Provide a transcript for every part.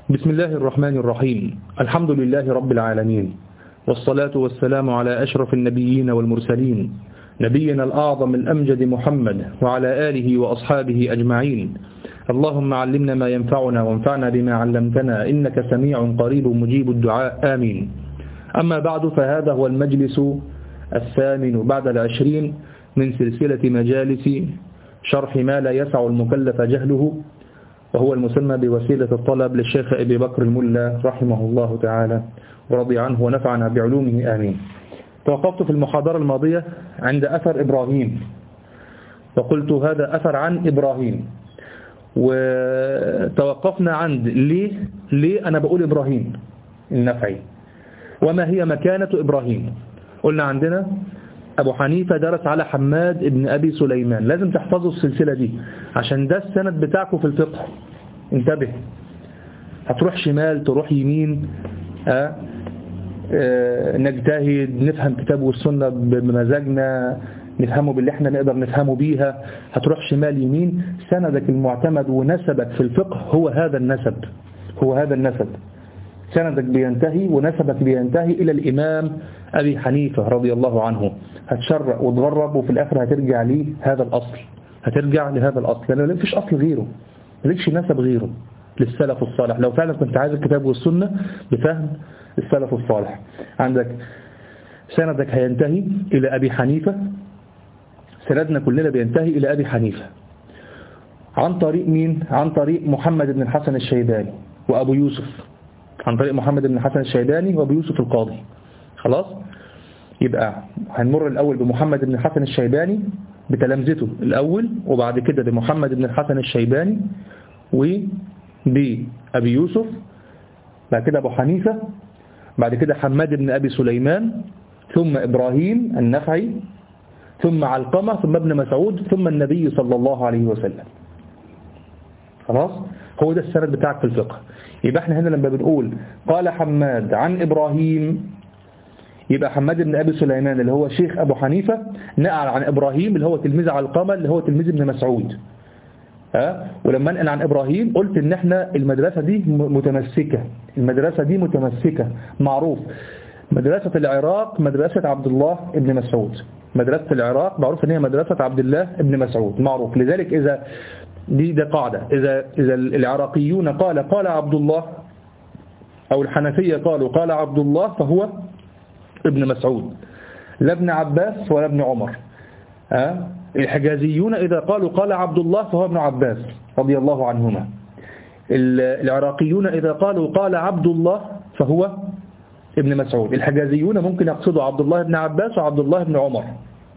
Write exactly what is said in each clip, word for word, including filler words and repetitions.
بسم الله الرحمن الرحيم. الحمد لله رب العالمين، والصلاة والسلام على أشرف النبيين والمرسلين، نبينا الأعظم الأمجد محمد وعلى آله وأصحابه أجمعين. اللهم علمنا ما ينفعنا وانفعنا بما علمتنا، إنك سميع قريب مجيب الدعاء، آمين. أما بعد، فهذا هو المجلس الثامن بعد العشرين من سلسلة مجالس شرح ما لا يسع المكلف جهله، وهو المسمى بوسيلة الطلب للشيخ أبي بكر الملا رحمه الله تعالى ورضي عنه ونفعنا بعلومه، آمين. توقفت في المحاضرة الماضية عند أثر إبراهيم، وقلت هذا أثر عن إبراهيم، وتوقفنا عند ليه ليه أنا بقول إبراهيم النفعي، وما هي مكانة إبراهيم. قلنا عندنا أبو حنيفة درس على حماد ابن أبي سليمان، لازم تحفظوا السلسلة دي عشان ده السند بتاعكم في الفقه. انتبه، هتروح شمال تروح يمين، أه؟ أه نجتهد نفهم كتاب والسنة بمزاجنا، نفهمه باللي احنا نقدر نفهمه بيها. هتروح شمال يمين، سندك المعتمد ونسبك في الفقه هو هذا النسب، هو هذا النسب. سندك بينتهي ونسبك بينتهي إلى الإمام أبي حنيفة رضي الله عنه. هتشرق وتغرب وفي الآخر هترجع ليه هذا الأصل، هترجع لهذا الأصل، لأنه ما فيش أصل غيره، ما فيش نسب غيره للسلف الصالح. لو فعلا كنت عايز الكتاب والسنة بفهم السلف الصالح، عندك سندك هينتهي إلى أبي حنيفة، سندنا كلنا بينتهي إلى أبي حنيفة عن طريق مين؟ عن طريق محمد بن الحسن الشيباني وأبو يوسف، عن طريق محمد بن الحسن الشيباني وأبو يوسف القاضي. خلاص، يبقى هنمر الأول بمحمد بن الحسن الشيباني بتلامذته الأول، وبعد كده بمحمد بن الحسن الشيباني وبأبي يوسف، بعد كده أبو حنيفة، بعد كده حماد بن أبي سليمان، ثم إبراهيم النخعي، ثم علقمة، ثم ابن مسعود، ثم النبي صلى الله عليه وسلم. خلاص، هو ده السند بتاعك في الفقه. يبقى احنا هنا لما بنقول قال حماد عن إبراهيم، يبقى حماد بن أبي سليمان اللي هو شيخ أبو حنيفة نقل عن إبراهيم اللي هو تلميذ علقمة اللي هو تلميذ ابن مسعود. ها؟ ولما نقل عن إبراهيم قلت إن احنا المدرسة دي متمسكة، المدرسة دي متمسكة، معروف مدرسة العراق مدرسة عبد الله ابن مسعود، مدرسة العراق معروف إن هي مدرسة عبد الله ابن مسعود، معروف. لذلك إذا دي ده قاعدة، إذا إذا العراقيون قال قال عبد الله، أو الحنفية قالوا قال عبد الله، فهو ابن مسعود، لا ابن عباس ولا ابن عمر. أه؟ الحجازيون إذا قالوا قال عبد الله فهو ابن عباس رضي الله عنهما. العراقيون إذا قالوا قال عبد الله فهو ابن مسعود. الحجازيون ممكن يقصدوا عبد الله بن عباس وعبد الله بن عمر،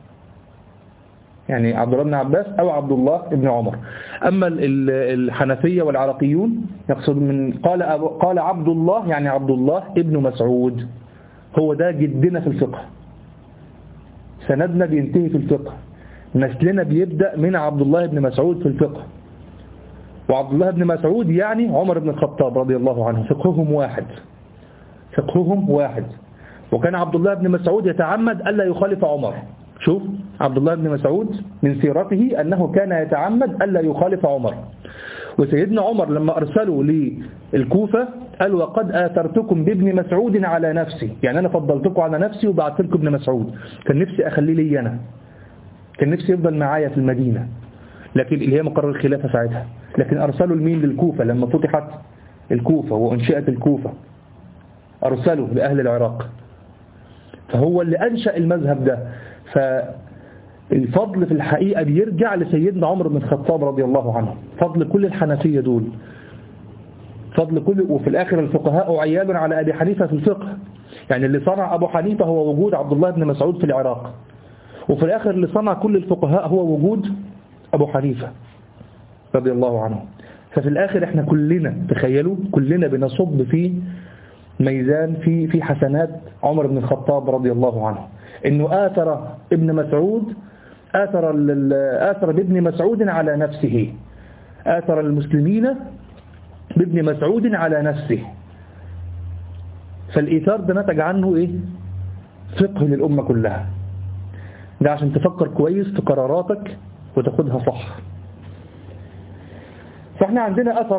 يعني عبد الله بن عباس أو عبد الله بن عمر. أما الحنفية والعراقيون يقصد من قال قال عبد الله يعني عبد الله ابن مسعود. هو ده جدنا في الفقه، سندنا بينتهي في الفقه، نسلنا بيبدأ من عبد الله بن مسعود في الفقه. وعبد الله بن مسعود يعني عمر بن الخطاب رضي الله عنه، فقههم واحد، فقههم واحد. وكان عبد الله بن مسعود يتعمد ألا يخالف عمر. شوف عبد الله بن مسعود من سيرته أنه كان يتعمد ألا يخالف عمر. وسيدنا عمر لما أرسلوا للكوفة قال وقد آثرتكم بابن مسعود على نفسي، يعني أنا فضلتكم على نفسي وبعثت لكم ابن مسعود، كان نفسي أخليه لي أنا، كان نفسي يفضل معايا في المدينة، لكن اللي هي مقرر الخلافة ساعتها، لكن أرسلوا المين للكوفة لما فتحت الكوفة وأنشئت الكوفة، أرسلوا لأهل العراق، فهو اللي أنشأ المذهب ده. فالفضل في الحقيقة بيرجع لسيدنا عمر بن الخطاب رضي الله عنه، فضل كل الحنفية دول، فضل كل. وفي الآخر الفقهاء عيال على أبي حنيفة في الفقه، يعني اللي صنع أبو حنيفة هو وجود عبد الله بن مسعود في العراق، وفي الآخر اللي صنع كل الفقهاء هو وجود أبو حنيفة رضي الله عنه. ففي الآخر احنا كلنا تخيلوا كلنا بنصب في ميزان في في حسنات عمر بن الخطاب رضي الله عنه، انه آثر ابن مسعود، آثر آثر بابن مسعود على نفسه، آثر المسلمين بابن مسعود على نفسه. فالإيثار ده نتج عنه ايه؟ فقه للأمة كلها. ده عشان تفكر كويس في قراراتك وتاخدها صح. فاحنا عندنا أثر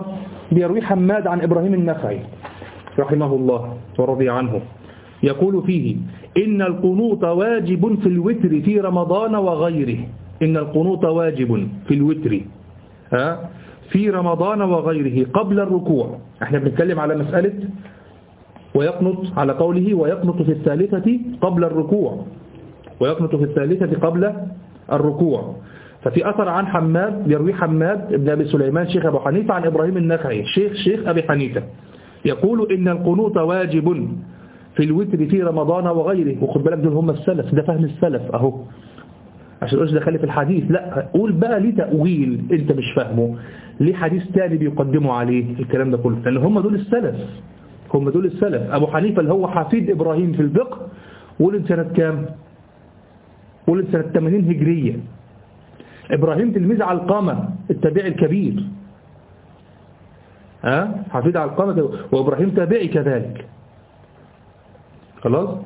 بيروي حماد عن إبراهيم النخعي رحمه الله ورضي عنه، يقول فيه: إن القنوط واجب في الوتر في رمضان وغيره. إن القنوط واجب في الوتر ها في رمضان وغيره قبل الركوع. احنا بنتكلم على مسألة ويقنط، على قوله ويقنط في الثالثة قبل الركوع، ويقنط في الثالثة قبل الركوع. ففي أثر عن حماد، يروي حماد بن أبي سليمان شيخ أبو حنيفة عن إبراهيم النخعي شيخ شيخ أبي حنيفة، يقول: إن القنوط واجب في الوتر في رمضان وغيره. وخد بالك دول هم السلف، ده فهم السلف أهو، عشان قلت دخلي في الحديث، لا قول بقى ليه تأويل انت مش فاهمه، ليه حديث تاني بيقدموا عليه الكلام ده كله، لأن هم دول السلف، هم دول السلف. أبو حنيفة اللي هو حفيد إبراهيم في الفقه ولد سنة كام؟ ولد سنة ثمانين هجرية. إبراهيم تلميذ علقمة التابعي الكبير، ها حفيد علقمة، وإبراهيم تابعي كذلك، خلاص.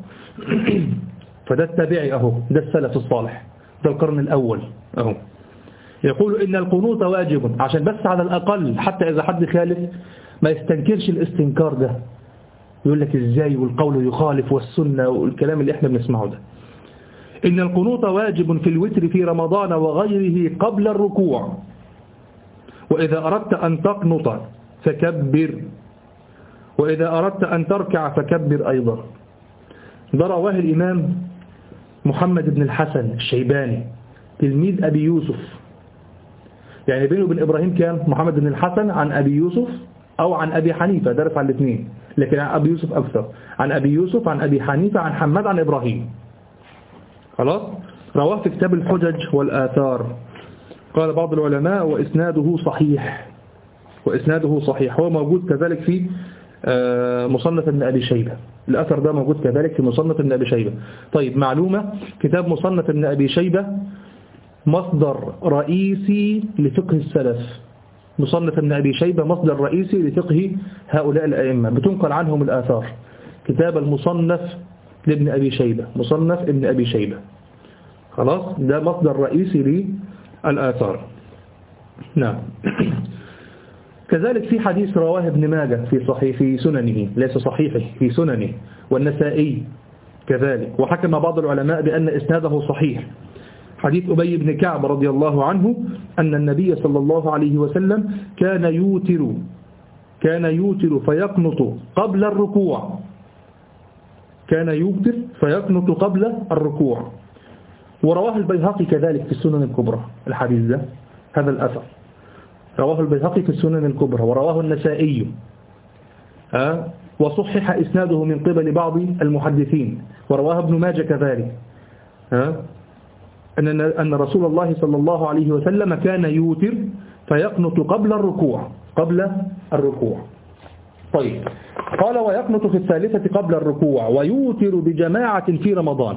فده التابعي أهو، ده السلف الصالح، ده القرن الأول أهو. يقول: إن القنوط واجب، عشان بس على الأقل حتى إذا حد خالف ما يستنكرش الاستنكار ده، يقول لك إزاي والقول يخالف والسنة والكلام اللي إحنا بنسمعه ده. إن القنوط واجب في الوتر في رمضان وغيره قبل الركوع، وإذا أردت أن تقنط فكبر، وإذا أردت أن تركع فكبر أيضا. ده رواه الإمام محمد بن الحسن الشيباني تلميذ أبي يوسف، يعني بينه وبين إبراهيم كان محمد بن الحسن عن أبي يوسف أو عن أبي حنيفة، درس عن الاثنين، لكن عن أبي يوسف أكثر، عن أبي يوسف عن أبي حنيفة عن حماد عن إبراهيم، خلاص. رواه في كتاب الحجج والآثار. قال بعض العلماء: وإسناده صحيح، وإسناده صحيح. هو موجود كذلك في مصنف ابن أبي شيبة، الأثر ده موجود كذلك في مصنف ابن أبي شيبة. طيب معلومة، كتاب مصنف ابن أبي شيبة مصدر رئيسي لفقه السلف، مصنف ابن أبي شيبة مصدر رئيسي لفقه هؤلاء الأئمة، بتنقل عنهم الآثار. كتاب المصنف لابن أبي شيبة، مصنف ابن أبي شيبة، خلاص، ده مصدر رئيسي للآثار. نعم. كذلك في حديث رواه ابن ماجه في صحيح في سننه، ليس صحيحه، في سننه، والنسائي كذلك، وحكم بعض العلماء بأن إسناده صحيح. حديث أبي بن كعب رضي الله عنه أن النبي صلى الله عليه وسلم كان يوتر كان يوتر فيقنط قبل الركوع، كان يوتر فيقنط قبل الركوع. ورواه البيهقي كذلك في السنن الكبرى الحديث ده، هذا الأثر رواه البيهقي في السنن الكبرى، ورواه النسائي، أه؟ وصحح إسناده من قبل بعض المحدثين، ورواه ابن ماجه كذلك، أه؟ أن أن رسول الله صلى الله عليه وسلم كان يوتر فيقنط قبل الركوع، قبل الركوع. طيب، قال: ويقنط في الثالثة قبل الركوع، ويوتر بجماعة في رمضان.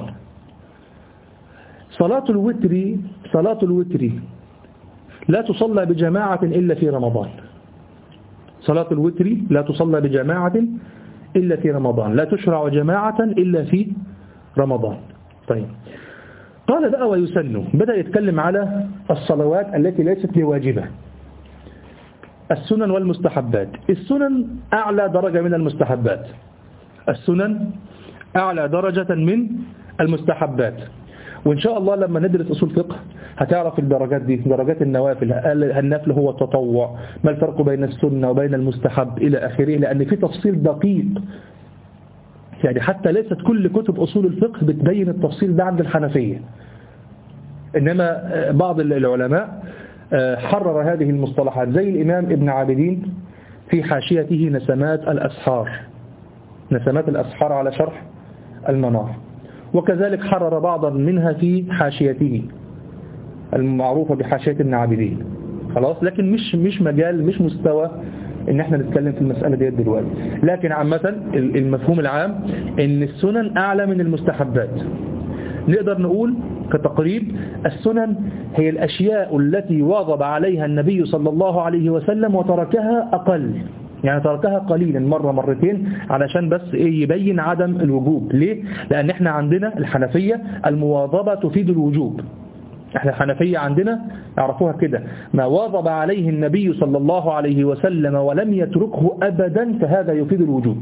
صلاة الوتر صلاة الوتر لا تصلى بجماعة إلا في رمضان. صلاة الوتر لا تصلى بجماعة إلا في رمضان، لا تشرع جماعة إلا في رمضان. طيب، قال بقى: ويسن، بدأ يتكلم على الصلوات التي ليست بواجبة، السنن والمستحبات. السنن أعلى درجة من المستحبات، السنن أعلى درجة من المستحبات. وإن شاء الله لما ندرس أصول فقه هتعرف الدرجات دي، درجات النوافل، النفل هو التطوع، ما الفرق بين السنة وبين المستحب إلى آخره، لأن في تفصيل دقيق، يعني حتى ليست كل كتب أصول الفقه بتبين التفصيل ده عند الحنفية، إنما بعض العلماء حرر هذه المصطلحات، زي الإمام ابن عابدين في حاشيته نسمات الأسحار، نسمات الأسحار على شرح المنار، وكذلك حرر بعضا منها في حاشيته المعروفة بحاشية ابن عابدين، خلاص. لكن مش مش مجال، مش مستوى ان احنا نتكلم في المسألة دي دلوقتي، لكن عامة المفهوم العام ان السنن اعلى من المستحبات. نقدر نقول كتقريب: السنن هي الاشياء التي واظب عليها النبي صلى الله عليه وسلم وتركها اقل، يعني تركها قليلا، مرة مرتين، علشان بس ايه يبين عدم الوجوب. ليه؟ لان احنا عندنا الحنفية المواظبة تفيد الوجوب، احنا الحنفية عندنا يعرفوها كده: ما واظب عليه النبي صلى الله عليه وسلم ولم يتركه أبدا فهذا يفيد الوجوب.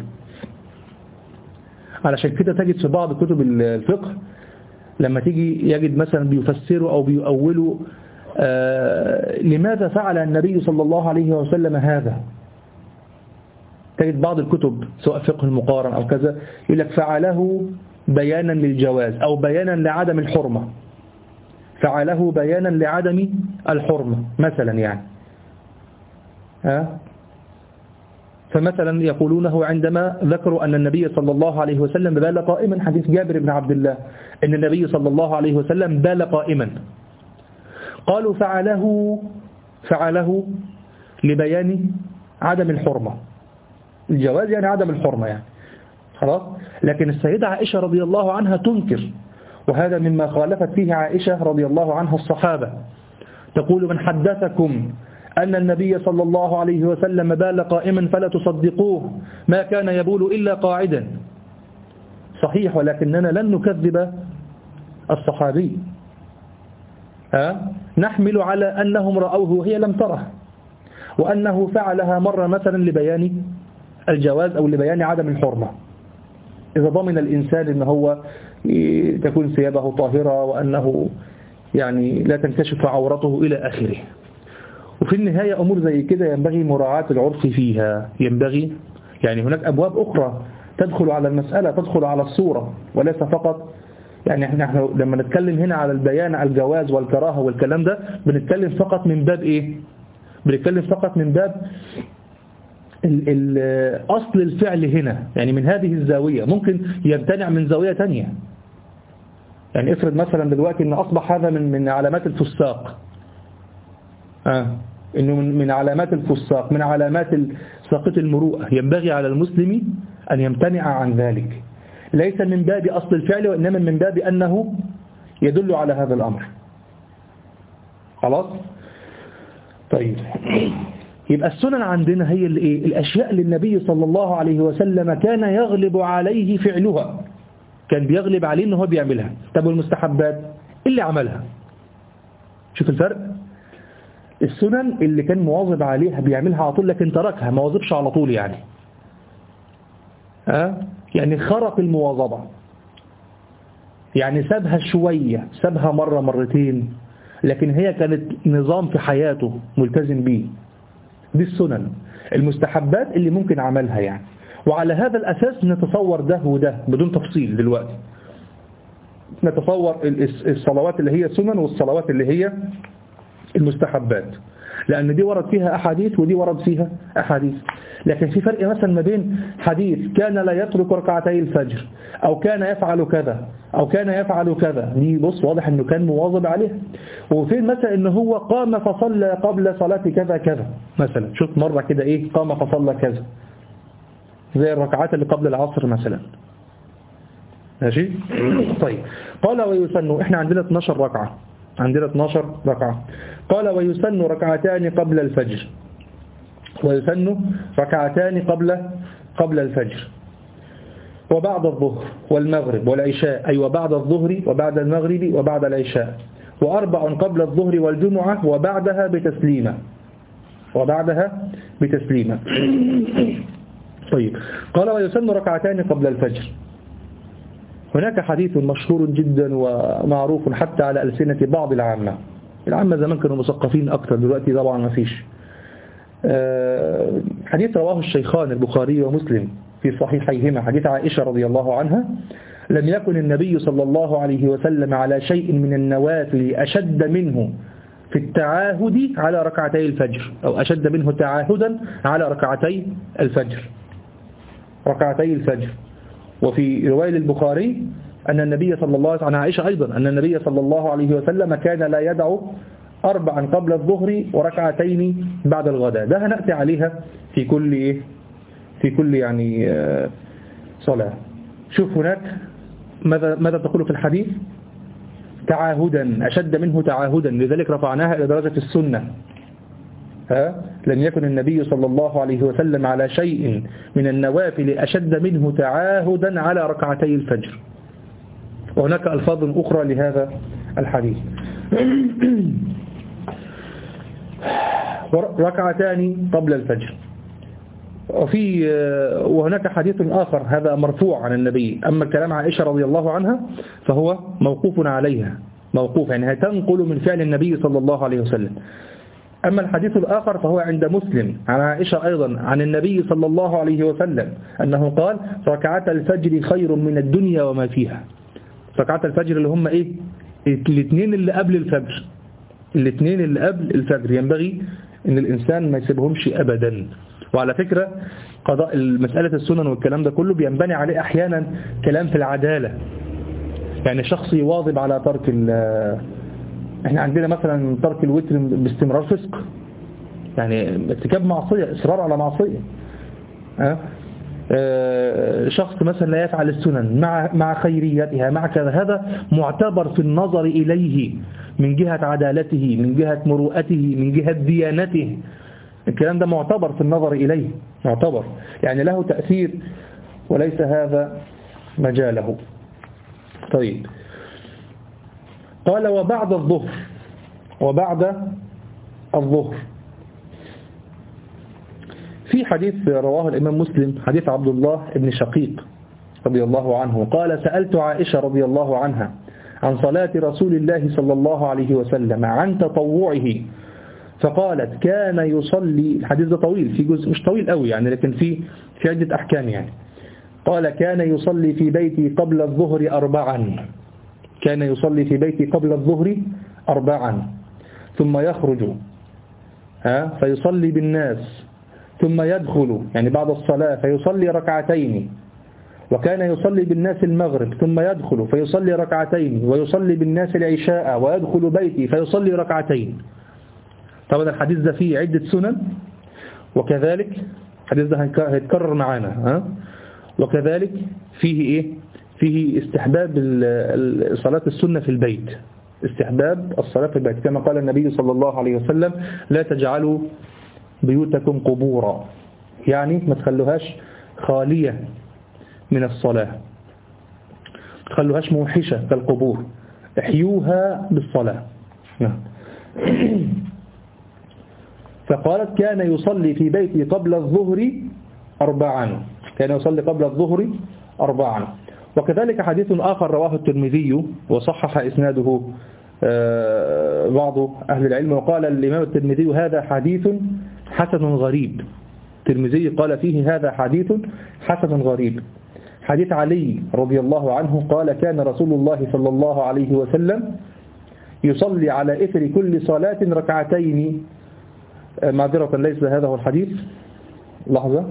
علشان كده تجد في بعض كتب الفقه لما تيجي يجد مثلا بيفسروا أو بيؤولوا آه لماذا فعل النبي صلى الله عليه وسلم هذا، تجد بعض الكتب سواء فقه المقارن أو كذا يقول لك فعله بيانا للجواز أو بيانا لعدم الحرمة، فعله بيانا لعدم الحرمة مثلا يعني. ها؟ فمثلا يقولونه عندما ذكروا أن النبي صلى الله عليه وسلم بال قائما، حديث جابر بن عبد الله أن النبي صلى الله عليه وسلم بال قائما، قالوا فعله فعله لبيان عدم الحرمة، الجواز يعني عدم الحرمة يعني خلاص. لكن السيدة عائشة رضي الله عنها تنكر، وهذا مما خالفت فيه عائشة رضي الله عنها الصحابة، تقول: من حدثكم أن النبي صلى الله عليه وسلم بال قائما فلا تصدقوه، ما كان يبول إلا قاعدا. صحيح، ولكننا لن نكذب الصحابي، ها؟ نحمل على أنهم رأوه وهي لم تره، وأنه فعلها مرة مثلا لبيان الجواز أو لبيان عدم الحرمة، إذا ضمن الإنسان أنه هو تكون ثيابه طاهرة وأنه يعني لا تنكشف عورته إلى آخره. وفي النهاية أمور زي كده ينبغي مراعاة العرف فيها، ينبغي يعني هناك أبواب أخرى تدخل على المسألة، تدخل على الصورة وليس فقط يعني احنا احنا لما نتكلم هنا على البيان على الجواز والكراهة والكلام ده بنتكلم فقط من باب إيه؟ بنتكلم فقط من باب ال ال أصل الفعل هنا، يعني من هذه الزاوية. ممكن يمتنع من زاوية تانية، يعني افرض مثلا دلوقتي ان أصبح هذا من من علامات الفساق، آه. إنه من من علامات الفساق، من علامات ساقط المروءة، ينبغي على المسلم أن يمتنع عن ذلك، ليس من باب أصل الفعل وإنما من باب أنه يدل على هذا الأمر. خلاص؟ طيب، يبقى السنن عندنا هي الإيه؟ الأشياء اللي النبي صلى الله عليه وسلم كان يغلب عليه فعلها، كان بيغلب عليه إنه هو بيعملها. طب والمستحبات اللي عملها، شوف الفرق. السنن اللي كان مواظب عليها بيعملها على طول، لكن تركها ما واظبش على طول يعني أه؟ يعني خرق المواظبة، يعني سابها شوية، سابها مرة مرتين، لكن هي كانت نظام في حياته ملتزم به. دي السنن. المستحبات اللي ممكن عملها يعني، وعلى هذا الأساس نتصور ده وده بدون تفصيل دلوقتي. نتصور الصلوات اللي هي سنن والصلوات اللي هي المستحبات، لأن دي ورد فيها أحاديث ودي ورد فيها أحاديث. لكن في فرق مثلا ما بين حديث كان لا يترك ركعتي الفجر أو كان يفعل كذا أو كان يفعل كذا، دي بص واضح أنه كان مواظب عليه. وفين مثلا أنه هو قام فصلى قبل صلاة كذا كذا مثلا، شوف مرة كده إيه قام فصلى كذا، زي الركعات اللي قبل العصر مثلا. ماشي. طيب، قال ويسن، إحنا عندنا اثناشر ركعة، عندنا اثناشر ركعة. قال ويسن ركعتان قبل الفجر، ويسن ركعتان قبل قبل الفجر وبعد الظهر والمغرب والعشاء، أي وبعد الظهر وبعد المغرب وبعد العشاء، وأربع قبل الظهر والجمعة وبعدها بتسليمة وبعدها بتسليمة. طيب، قال ويسن ركعتان قبل الفجر. هناك حديث مشهور جدا ومعروف حتى على ألسنة بعض العامة. العامة زمان كانوا مثقفين أكثر، دلوقتي طبعا ما فيش. حديث رواه الشيخان البخاري ومسلم في صحيحيهما، حديث عائشة رضي الله عنها: لم يكن النبي صلى الله عليه وسلم على شيء من النوافل أشد منه في التعاهد على ركعتي الفجر، أو أشد منه تعاهدا على ركعتي الفجر ركعتي الفجر. وفي رواية البخاري أن النبي صلى الله عليه وسلم، عن عائشة أيضا، أن النبي صلى الله عليه وسلم كان لا يدع أربعا قبل الظهر وركعتين بعد الغداء. ده هنأتي عليها في كل إيه؟ في كل يعني صلاة. شوف هناك ماذا ماذا تقول في الحديث: تعاهدا، أشد منه تعاهدا، لذلك رفعناها إلى درجة السنة. ها؟ لم يكن النبي صلى الله عليه وسلم على شيء من النوافل أشد منه تعاهدا على ركعتي الفجر. وهناك ألفاظ أخرى لهذا الحديث. ركعتان قبل الفجر. وفي وهناك حديث آخر هذا مرفوع عن النبي. أما كلام عائشة رضي الله عنها فهو موقوف عليها، موقوف يعني تنقل من فعل النبي صلى الله عليه وسلم. أما الحديث الآخر فهو عند مسلم عن عائشة أيضا عن النبي صلى الله عليه وسلم أنه قال ركعات الفجر خير من الدنيا وما فيها. ركعات الفجر اللي هم إيه؟ الاثنين اللي قبل الفجر، الاثنين اللي قبل الفجر ينبغي أن الإنسان ما يسيبهمش أبدا. وعلى فكرة قضاء مسألة السنن والكلام ده كله بينبني عليه أحيانا كلام في العدالة، يعني شخص يواظب على ترك ال احنا عندنا مثلا ترك الوتر باستمرار فسق، يعني ارتكاب معصية، إصرار على معصية. أه؟ أه شخص مثلا لا يفعل السنن مع مع خيريتها مع كذا، هذا معتبر في النظر إليه من جهة عدالته، من جهة مروءته، من جهة ديانته. الكلام ده معتبر في النظر إليه، معتبر يعني له تأثير، وليس هذا مجاله. طيب قال وبعد الظهر، وبعد الظهر في حديث رواه الإمام مسلم، حديث عبد الله بن شقيق رضي الله عنه قال سألت عائشة رضي الله عنها عن صلاة رسول الله صلى الله عليه وسلم عن تطوعه فقالت كان يصلي، الحديث ده طويل، في جزء مش طويل قوي يعني لكن في في عدة أحكام يعني. قال كان يصلي في بيتي قبل الظهر أربعا، كان يصلي في بيتي قبل الظهر أربعا ثم يخرج ها فيصلي بالناس ثم يدخل يعني بعد الصلاة فيصلي ركعتين، وكان يصلي بالناس المغرب ثم يدخل فيصلي ركعتين، ويصلي بالناس العشاء ويدخل بيتي فيصلي ركعتين. طبعا الحديث ده فيه عدة سنن، وكذلك الحديث ده هيتكرر معانا ها وكذلك فيه ايه فيه استحباب صلاة السنة في البيت، استحباب الصلاة في البيت كما قال النبي صلى الله عليه وسلم لا تجعلوا بيوتكم قبورا، يعني ما تخلوهاش خالية من الصلاة، ما تخلوهاش موحشة كالقبور، احيوها بالصلاة. فقالت كان يصلي في بيتي قبل الظهر أربعا، كان يصلي قبل الظهر أربعا. وكذلك حديث آخر رواه الترمذي وصحح إسناده بعض أهل العلم، وقال الإمام الترمذي هذا حديث حسن غريب. الترمذي قال فيه هذا حديث حسن غريب. حديث علي رضي الله عنه قال كان رسول الله صلى الله عليه وسلم يصلي على إثر كل صلاة ركعتين. معذرة ليس هذا هو الحديث، لحظة،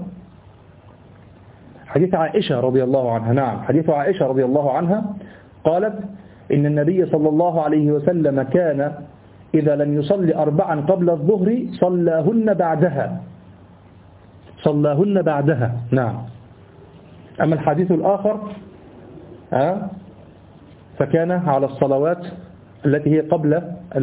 حديث عائشة رضي الله عنها، نعم حديث عائشة رضي الله عنها قالت إن النبي صلى الله عليه وسلم كان إذا لم يصلي أربعا قبل الظهر صلاهن بعدها، صلاهن بعدها. نعم. أما الحديث الآخر ها فكان على الصلوات التي هي قبل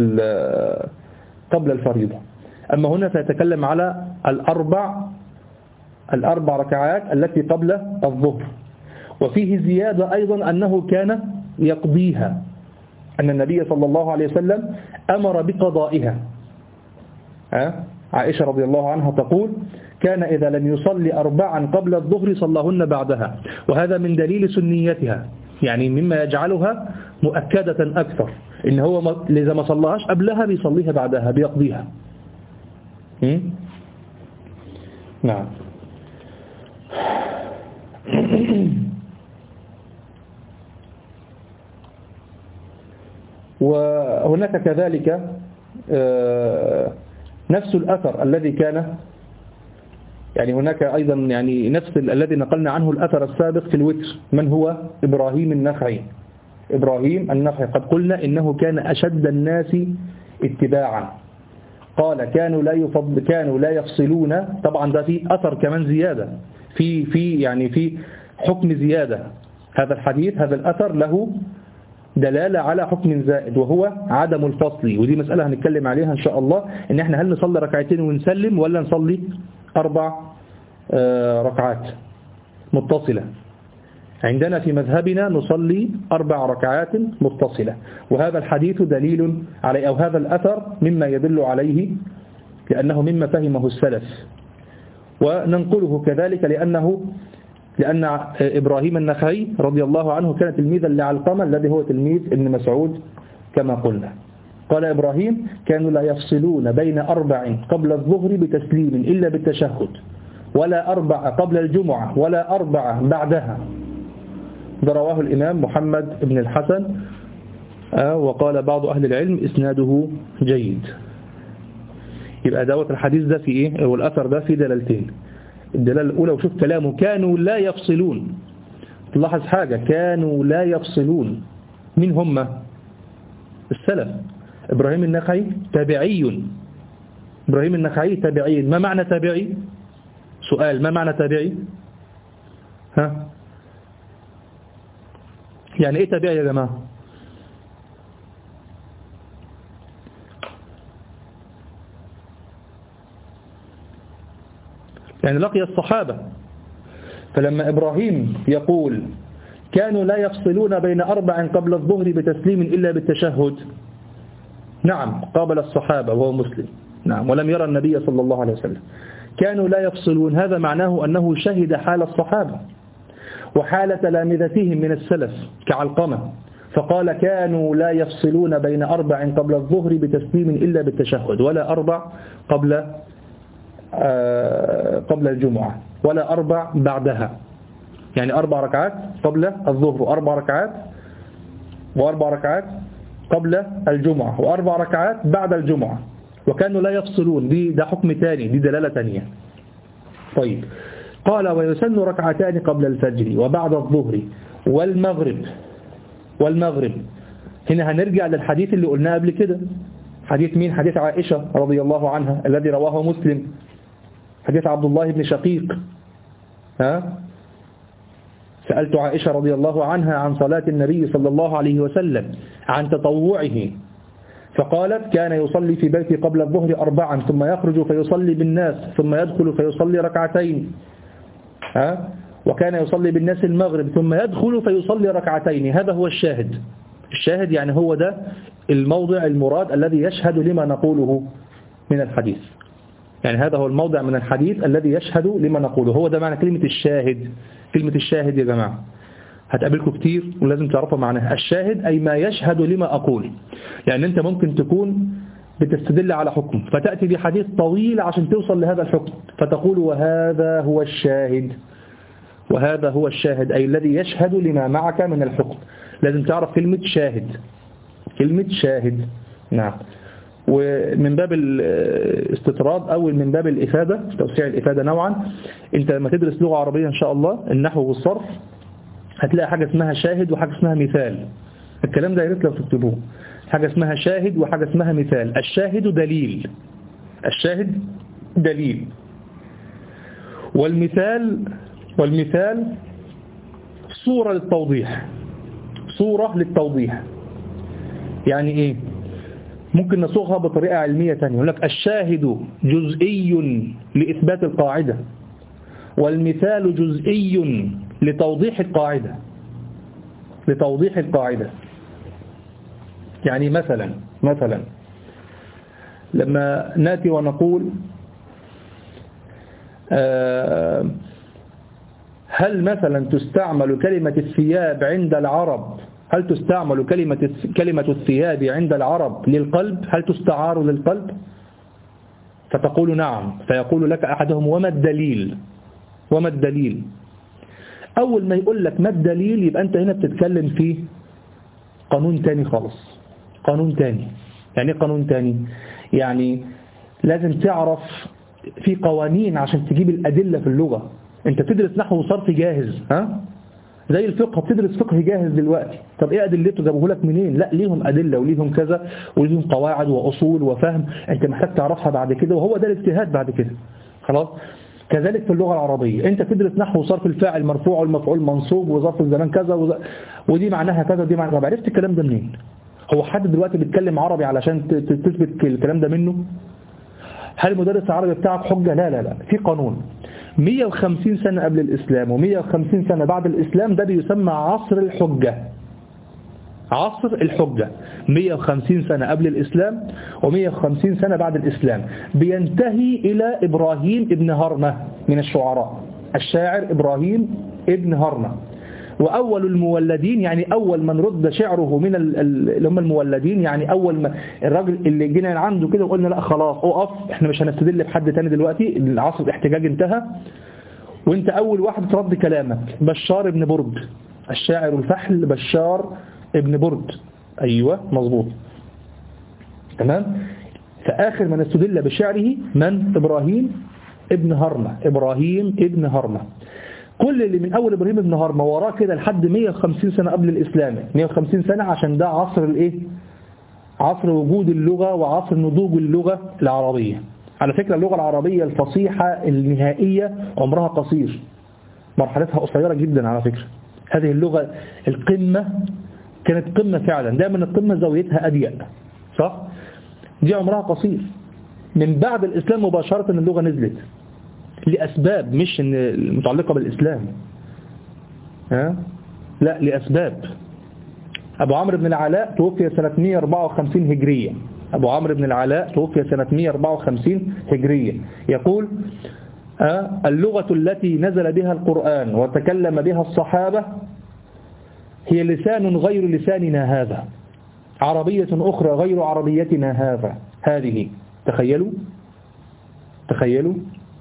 قبل الفريضة. أما هنا فيتكلم على الأربع الأربع ركعات التي قبل الظهر. وفيه زيادة أيضا أنه كان يقضيها، أن النبي صلى الله عليه وسلم أمر بقضائها. ها؟ عائشة رضي الله عنها تقول كان إذا لم يصلي أربعا قبل الظهر صلاهن بعدها، وهذا من دليل سنيتها، يعني مما يجعلها مؤكدة أكثر، إن هو إذا ما صلاهاش قبلها بيصليها بعدها بيقضيها. نعم. وهناك كذلك نفس الأثر الذي كان، يعني هناك أيضا يعني نفس الذي نقلنا عنه الأثر السابق في الوتر، من هو إبراهيم النخعي. إبراهيم النخعي قد قلنا إنه كان أشد الناس اتباعا، قال كانوا لا يفضل كانوا لا يفصلون. طبعا ده في أثر كمان زيادة في في يعني في حكم زيادة، هذا الحديث هذا الأثر له دلالة على حكم زائد وهو عدم الفصل، ودي مسألة هنتكلم عليها إن شاء الله، إن إحنا هل نصلي ركعتين ونسلم ولا نصلي أربع ركعات متصلة. عندنا في مذهبنا نصلي أربع ركعات متصلة، وهذا الحديث دليل عليه، أو هذا الأثر مما يدل عليه، لأنه مما فهمه السلف، وننقله كذلك لأنه لأن إبراهيم النخعي رضي الله عنه كان تلميذا لعلقمة الذي هو تلميذ ابن مسعود كما قلنا. قال إبراهيم: كانوا لا يفصلون بين أربع قبل الظهر بتسليم إلا بالتشهد، ولا أربع قبل الجمعة، ولا أربع بعدها. ده رواه الإمام محمد بن الحسن، وقال بعض أهل العلم إسناده جيد. يبقى دوت الحديث ده في إيه؟ والأثر ده في دلالتين. الدلالة الأولى، وشوف كلامه، كانوا لا يفصلون. تلاحظ حاجة، كانوا لا يفصلون. من هم؟ السلف. إبراهيم النخعي تابعي. إبراهيم النخعي تابعي. ما معنى تابعي؟ سؤال، ما معنى تابعي؟ ها؟ يعني إيه تابعي يا جماعة؟ يعني لقي الصحابة. فلما إبراهيم يقول كانوا لا يفصلون بين أربع قبل الظهر بتسليم إلا بالتشهد، نعم قابل الصحابة وهو مسلم، نعم، ولم يرى النبي صلى الله عليه وسلم. كانوا لا يفصلون، هذا معناه أنه شهد حال الصحابة وحال تلامذتهم من السلف كعلقمة، فقال كانوا لا يفصلون بين أربع قبل الظهر بتسليم إلا بالتشهد، ولا أربع قبل قبل الجمعة، ولا أربع بعدها. يعني أربع ركعات قبل الظهر، وأربع ركعات وأربع ركعات قبل الجمعة، وأربع ركعات بعد الجمعة. وكانوا لا يفصلون، دي ده حكم تاني، دي دلالة تانية. طيب، قال ويسن ركعتان قبل الفجر وبعد الظهر والمغرب والمغرب. هنا هنرجع للحديث اللي قلناه قبل كده. حديث مين؟ حديث عائشة رضي الله عنها الذي رواه مسلم، حديث عبد الله بن شقيق. ها؟ سألت عائشة رضي الله عنها عن صلاة النبي صلى الله عليه وسلم، عن تطوعه، فقالت كان يصلي في بيتي قبل الظهر أربعا، ثم يخرج فيصلي بالناس، ثم يدخل فيصلي ركعتين. ها؟ وكان يصلي بالناس المغرب، ثم يدخل فيصلي ركعتين. هذا هو الشاهد. الشاهد يعني هو ده الموضع المراد الذي يشهد لما نقوله من الحديث. يعني هذا هو الموضع من الحديث الذي يشهد لما نقوله، هو ده معنى كلمة الشاهد. كلمة الشاهد يا جماعة هتقابلكم كتير ولازم تعرفوا معناها. الشاهد أي ما يشهد لما أقول. يعني أنت ممكن تكون بتستدل على حكم، فتأتي بحديث طويل عشان توصل لهذا الحكم، فتقول وهذا هو الشاهد. وهذا هو الشاهد أي الذي يشهد لما معك من الحكم. لازم تعرف كلمة شاهد. كلمة شاهد، نعم. ومن باب الاستطراد أو من باب الإفادة، توسيع الإفادة نوعا، أنت لما تدرس لغة عربية إن شاء الله، النحو والصرف، هتلاقي حاجة اسمها شاهد وحاجة اسمها مثال. الكلام ده يا ريت لو تكتبوه. حاجة اسمها شاهد وحاجة اسمها مثال. الشاهد دليل، الشاهد دليل، والمثال والمثال صورة للتوضيح، صورة للتوضيح. يعني إيه؟ ممكن نصوغها بطريقة علمية تانية، يقول لك الشاهد جزئي لإثبات القاعدة، والمثال جزئي لتوضيح القاعدة، لتوضيح القاعدة. يعني مثلا مثلا لما نأتي ونقول هل مثلا تستعمل كلمة الثياب عند العرب، هل تستعمل كلمة كلمة الثياب عند العرب للقلب؟ هل تستعار للقلب؟ فتقول نعم، فيقول لك أحدهم وما الدليل؟ وما الدليل؟ أول ما يقول لك ما الدليل يبقى أنت هنا بتتكلم في قانون تاني خالص، قانون تاني. يعني قانون تاني؟ يعني لازم تعرف في قوانين عشان تجيب الأدلة في اللغة. أنت بتدرس نحو وصرف جاهز، ها؟ زي الفقه، بتدرس فقه جاهز دلوقتي. طب ايه ادلته؟ جابوه لك منين؟ لا، ليهم ادله وليهم كذا وليهم قواعد واصول وفهم انت محتاج تعرفها بعد كده، وهو ده الاجتهاد بعد كده. خلاص. كذلك في اللغه العربيه، انت بتدرس نحو وصرف الفاعل مرفوع والمفعول منصوب وظرف الزمان كذا وز... ودي معناها كذا ودي معناها. طب عرفت الكلام ده منين؟ هو حد دلوقتي بيتكلم عربي علشان تثبت الكلام ده منه؟ هل المدرس العربي بتاعك حجه؟ لا لا لا، في قانون. مئة وخمسين سنة قبل الإسلام ومئة وخمسين سنة بعد الإسلام، ده بيسمى عصر الحجة. عصر الحجة مئة وخمسين سنة قبل الإسلام ومئة وخمسين سنة بعد الإسلام، بينتهي إلى إبراهيم ابن هرمة من الشعراء، الشاعر إبراهيم ابن هرمة. وأول المولدين يعني أول من رد شعره من اللي هم المولدين، يعني أول ما الراجل اللي جينا عنده كده وقلنا لا خلاص أقف، احنا مش هنستدل بحد تاني دلوقتي، العصر الاحتجاج انتهى، وانت أول واحد ترد كلامك بشار ابن برد، الشاعر الفحل بشار ابن برد. أيوة مظبوط تمام. فآخر من استدل بشعره من؟ إبراهيم ابن هرمة، إبراهيم ابن هرمة. كل اللي من أول إبراهيم ابن هرمة وراه كده لحد مئة وخمسين سنة قبل الإسلام، مئة وخمسين سنة عشان ده عصر الإيه؟ عصر وجود اللغة وعصر نضوج اللغة العربية. على فكرة اللغة العربية الفصيحة النهائية عمرها قصير، مرحلتها قصيرة جدا على فكرة. هذه اللغة القمة كانت قمة فعلا، دائما القمة زاويتها أضيق صح؟ دي عمرها قصير. من بعد الإسلام مباشرة اللغة نزلت لأسباب مش متعلقة بالإسلام، ها؟ لا لأسباب. أبو عمرو بن العلاء توفي سنة مئة وأربعة وخمسين هجرية، أبو عمرو بن العلاء توفي سنة مئة وأربعة وخمسين هجرية، يقول اللغة التي نزل بها القرآن وتكلم بها الصحابة هي لسان غير لساننا هذا، عربية أخرى غير عربيتنا هذا هذه. تخيلوا تخيلوا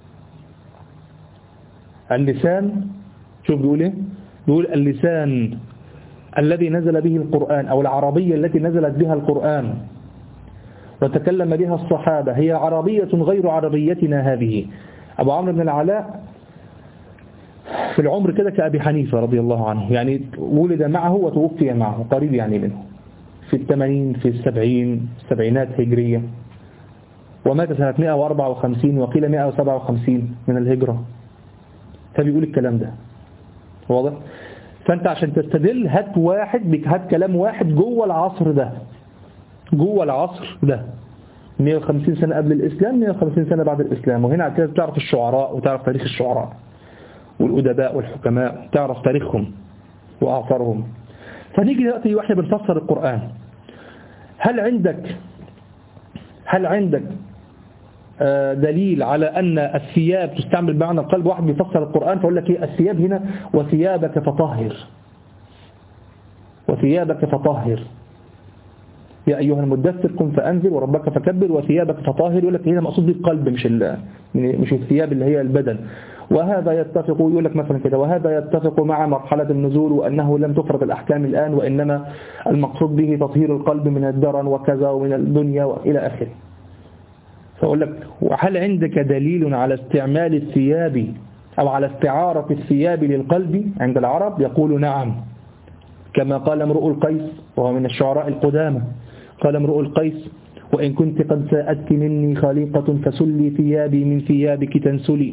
اللسان، شوف بيقول ايه؟ بيقول اللسان الذي نزل به القرآن أو العربية التي نزلت بها القرآن وتكلم بها الصحابة هي عربية غير عربيتنا هذه. أبو عمرو بن العلاء في العمر كده كأبي حنيفة رضي الله عنه، يعني ولد معه وتوفي معه قريب يعني منه، في الثمانين في السبعين السبعينات هجرية، ومات سنة مئة وأربعة وخمسين وقيل مئة وسبعة وخمسين من الهجرة. فبيقول الكلام ده واضح. فأنت عشان تستدل هات واحد، هات كلام واحد جوه العصر ده، جوه العصر ده مئة وخمسين سنة قبل الإسلام مئة وخمسين سنة بعد الإسلام. وهنا كده تعرف الشعراء وتعرف تاريخ الشعراء والأدباء والحكماء، تعرف تاريخهم وأعصارهم. فنيجي دلوقتي واحنا بنفسر القرآن، هل عندك هل عندك دليل على أن الثياب تستعمل بمعنى القلب؟ واحد بيفسر القرآن فأقول لك ايه الثياب هنا؟ وثيابك فطهر، وثيابك فطهر يا أيها المدثر قم فأنذر وربك فكبر وثيابك فطهر. يقول لك هنا مقصود بالقلب مش مش الثياب اللي هي البدن. وهذا يتفق، يقول لك مثلا كده، وهذا يتفق مع مرحلة النزول وأنه لم تفرض الأحكام الآن، وإنما المقصود به تطهير القلب من الدرن وكذا ومن الدنيا وإلى آخره. فأقول لك وهل عندك دليل على استعمال الثياب أو على استعارة الثياب للقلب عند العرب؟ يقول نعم، كما قال امرؤ القيس وهو من الشعراء القدامى، قال امرؤ القيس وإن كنت قد ساءتك مني خليقة فسلي ثيابي من ثيابك تنسلي.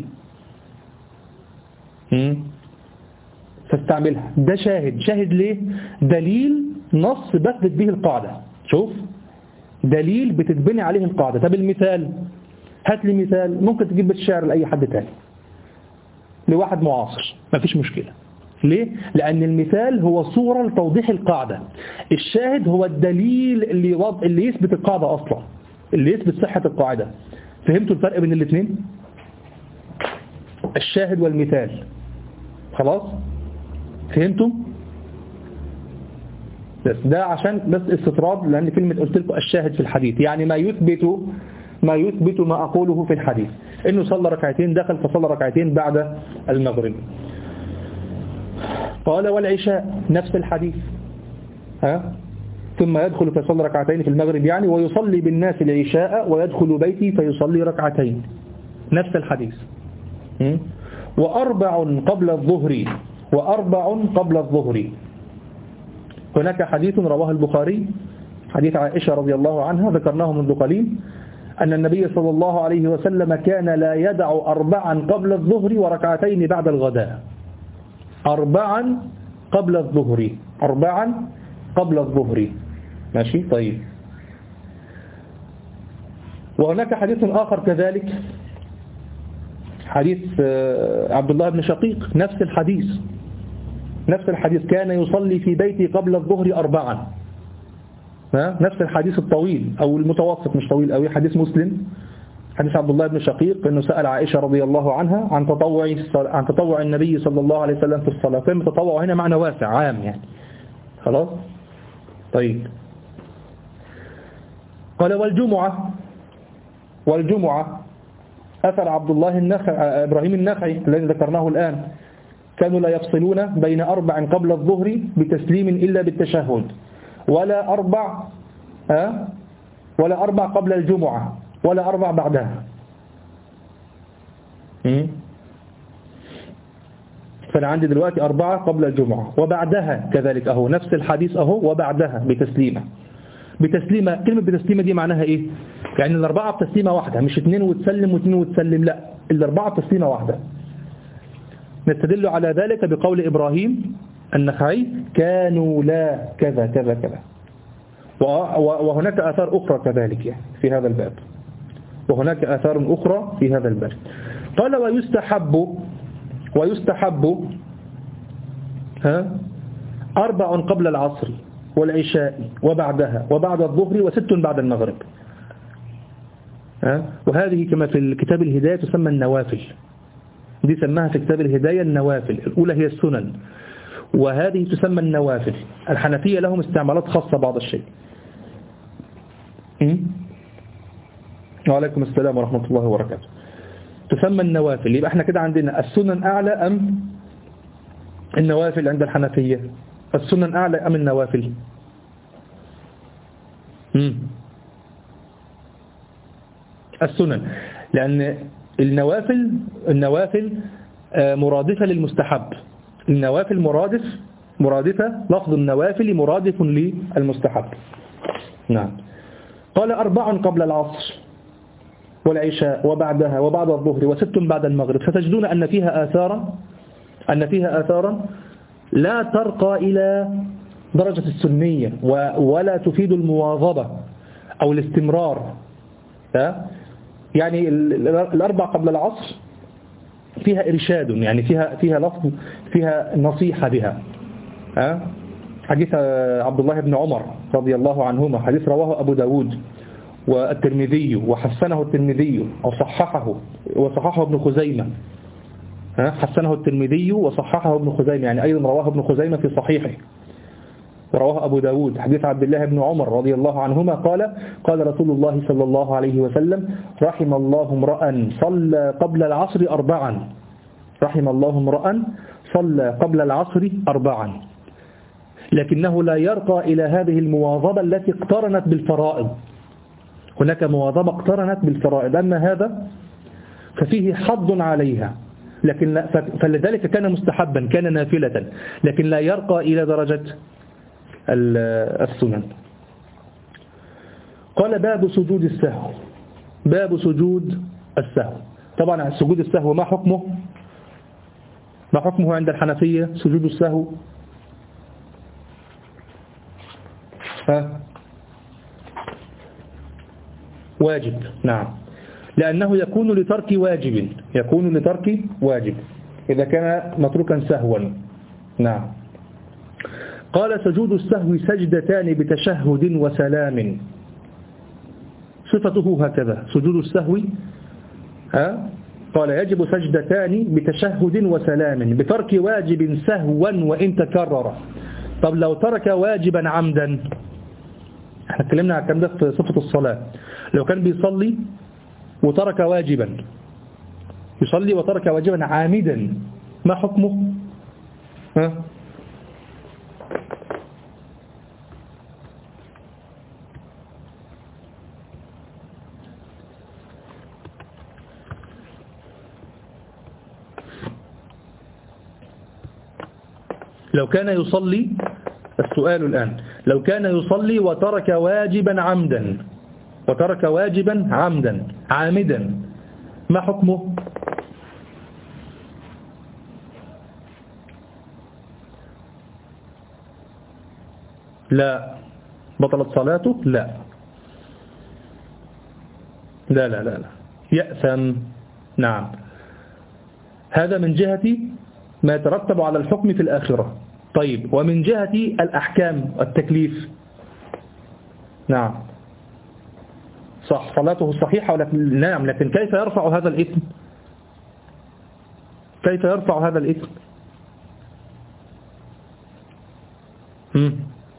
فاستعملها. ده شاهد، شاهد ليه؟ دليل نص بثبت به القاعدة. شوف دليل بتتبني عليه القاعدة. طب المثال، هات لي مثال. ممكن تجيب الشعر لأي حد تاني، لواحد معاصر، ما فيش مشكلة. ليه؟ لأن المثال هو صورة لتوضيح القاعدة، الشاهد هو الدليل اللي وضع اللي يثبت القاعدة أصلا، اللي يثبت صحة القاعدة. فهمتوا الفرق بين الاثنين؟ الشاهد والمثال. خلاص فهمتوا؟ بس ده عشان بس استطراد، لأن كلمة قلت لكم الشاهد في الحديث يعني ما يثبت ما يثبت ما أقوله في الحديث، إنه صلى ركعتين دخل فصلى ركعتين بعد المغرب. قال والعشاء نفس الحديث، ها ثم يدخل فيصلي ركعتين في المغرب يعني، ويصلي بالناس العشاء ويدخل بيتي فيصلي ركعتين، نفس الحديث. وأربع قبل الظهر، وأربع قبل الظهر. هناك حديث رواه البخاري، حديث عائشة رضي الله عنها ذكرناه منذ قليل، أن النبي صلى الله عليه وسلم كان لا يدع أربعا قبل الظهر وركعتين بعد الغداء. أربعا قبل الظهر، أربعا قبل الظهر. ماشي طيب. وهناك حديث آخر كذلك، حديث عبد الله بن شقيق نفس الحديث نفس الحديث كان يصلي في بيتي قبل الظهر أربعا، نفس الحديث الطويل أو المتوسط مش طويل أوي، حديث مسلم، حديث عبد الله بن شقيق أنه سأل عائشة رضي الله عنها عن تطوع عن تطوع النبي صلى الله عليه وسلم في الصلاة. كلمة تطوع هنا معنى واسع عام يعني. خلاص طيب. قال والجمعة والجمعة أثر عبد الله النخعي إبراهيم النخعي الذي ذكرناه الآن كانوا لا يفصلون بين أربع قبل الظهر بتسليم إلا بالتشهد، ولا أربع أه؟ ولا أربع قبل الجمعة، ولا أربع بعدها. فأنا عندي دلوقتي أربعة قبل الجمعة وبعدها كذلك أهو نفس الحديث أهو وبعدها بتسليمة. بتسليمة كلمة بتسليمة دي معناها إيه؟ يعني الأربعة بتسليمة واحدة، مش اتنين وتسلم واتنين وتسلم، لا الأربعة بتسليمة واحدة. نستدل على ذلك بقول إبراهيم النخعي كانوا لا كذا كذا كذا. وهناك آثار أخرى كذلك يعني في هذا الباب، وهناك آثار أخرى في هذا الباب. قال ويستحب ويستحب ها أربع قبل العصر والعشاء وبعدها وبعد الظهر وست بعد المغرب. ها وهذه كما في الكتاب الهداية تسمى النوافل، دي سماها في كتاب الهداية النوافل. الأولى هي السنن وهذه تسمى النوافل. الحنفية لهم استعمالات خاصة بعض الشيء. وعليكم السلام ورحمة الله وبركاته. تسمى النوافل. يبقى احنا كده عندنا السنن أعلى أم النوافل عند الحنفية؟ السنن أعلى أم النوافل؟ مم. السنن، لأن النوافل النوافل مرادفة للمستحب. النوافل مرادف مرادفة لفظ النوافل مرادف للمستحب. نعم. قال أربع قبل العصر والعشاء وبعدها وبعد الظهر وست بعد المغرب. فتجدون أن فيها آثارا أن فيها آثارا لا ترقى إلى درجة السنية ولا تفيد المواظبة أو الاستمرار. يعني الأربع قبل العصر فيها إرشاد، يعني فيها فيها لفظ فيها نصيحة بها. حديث عبد الله بن عمر رضي الله عنهما، حديث رواه أبو داود والترمذي وحسنه الترمذي وصححه وصححه ابن خزيمة. حسنه الترمذي وصححه ابن خزيمة، يعني أيضا رواه ابن خزيمة في صحيحه، ورواه أبو داود حديث عبد الله بن عمر رضي الله عنهما قال قال رسول الله صلى الله عليه وسلم رحم الله امرأ صلى قبل العصر أربعا رحم الله امرأ صلى قبل العصر أربعا لكنه لا يرقى إلى هذه المواظبة التي اقترنت بالفرائض. هناك مواظبة اقترنت بالفرائض، أما هذا ففيه حظ عليها، لكن فلذلك كان مستحبا كان نافلة، لكن لا يرقى إلى درجة السنن. قال باب سجود السهو. باب سجود السهو. طبعا سجود السهو ما حكمه؟ ما حكمه عند الحنفية سجود السهو؟ ها؟ واجب. نعم، لأنه يكون لترك واجب يكون لترك واجب إذا كان متروكا سهوا. نعم. قال سجود السهو سجدتان بتشهد وسلام. صفته هكذا سجود السهو. ها؟ قال يجب سجدتان بتشهد وسلام بترك واجب سهوا وإن تكرر. طب لو ترك واجبا عمدا، احنا اتكلمنا عن الكلام ده في صفة الصلاة. لو كان بيصلي وترك واجبا، يصلي وترك واجبا عامدا، ما حكمه؟ ها؟ لو كان يصلي، السؤال الآن، لو كان يصلي وترك واجبا عمدا وترك واجبا عمدا عامدا، ما حكمه؟ لا. بطلت صلاته؟ لا لا لا لا, لا. يأثم. نعم. هذا من جهة ما يترتب على الحكم في الآخرة. طيب ومن جهة الأحكام والتكليف، نعم صح صلاته صحيحة، ولكن نعم لكن كيف يرفع هذا الإثم؟ كيف يرفع هذا الإثم؟ هم.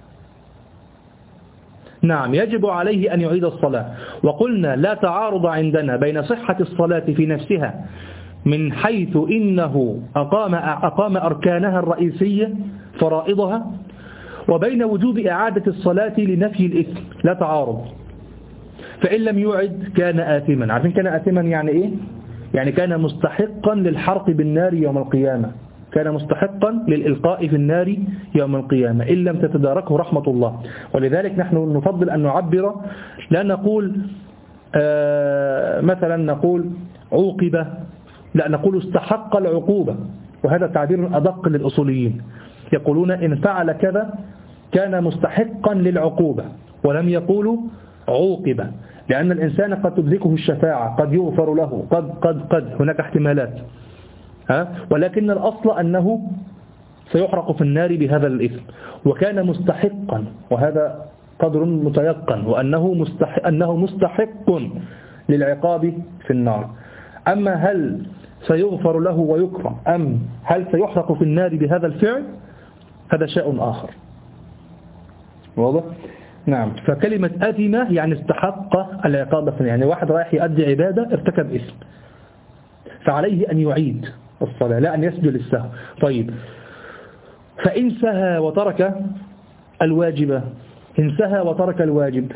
نعم يجب عليه أن يعيد الصلاة. وقلنا لا تعارض عندنا بين صحة الصلاة في نفسها من حيث إنه أقام, أقام أركانها الرئيسية فرائضها، وبين وجوب إعادة الصلاة لنفي الإثم، لا تعارض. فإن لم يعد كان آثما. عارفين كان آثما يعني إيه؟ يعني كان مستحقا للحرق بالنار يوم القيامة، كان مستحقا للإلقاء في النار يوم القيامة إن لم تتداركه رحمة الله. ولذلك نحن نفضل أن نعبر، لا نقول آه مثلا نقول عوقب، لا نقول استحق العقوبة، وهذا تعبير أدق للأصوليين. يقولون إن فعل كذا كان مستحقا للعقوبة، ولم يقولوا عوقب، لأن الإنسان قد تدركه الشفاعة، قد يغفر له، قد قد قد هناك احتمالات، ها؟ ولكن الأصل أنه سيحرق في النار بهذا الإثم، وكان مستحقا، وهذا قدر متيقن، وأنه مستحق, أنه مستحق للعقاب في النار. أما هل سيغفر له ويكرم أم هل سيحرق في النار بهذا الفعل، هذا شيء آخر. واضح؟ نعم. فكلمة أثمة يعني استحق العقاب، يعني واحد رايح يؤدي عبادة ارتكب إثم، فعليه أن يعيد الصلاة لا أن يسجد للسهو. طيب فإن سهى وترك الواجب، إن سهى وترك الواجب،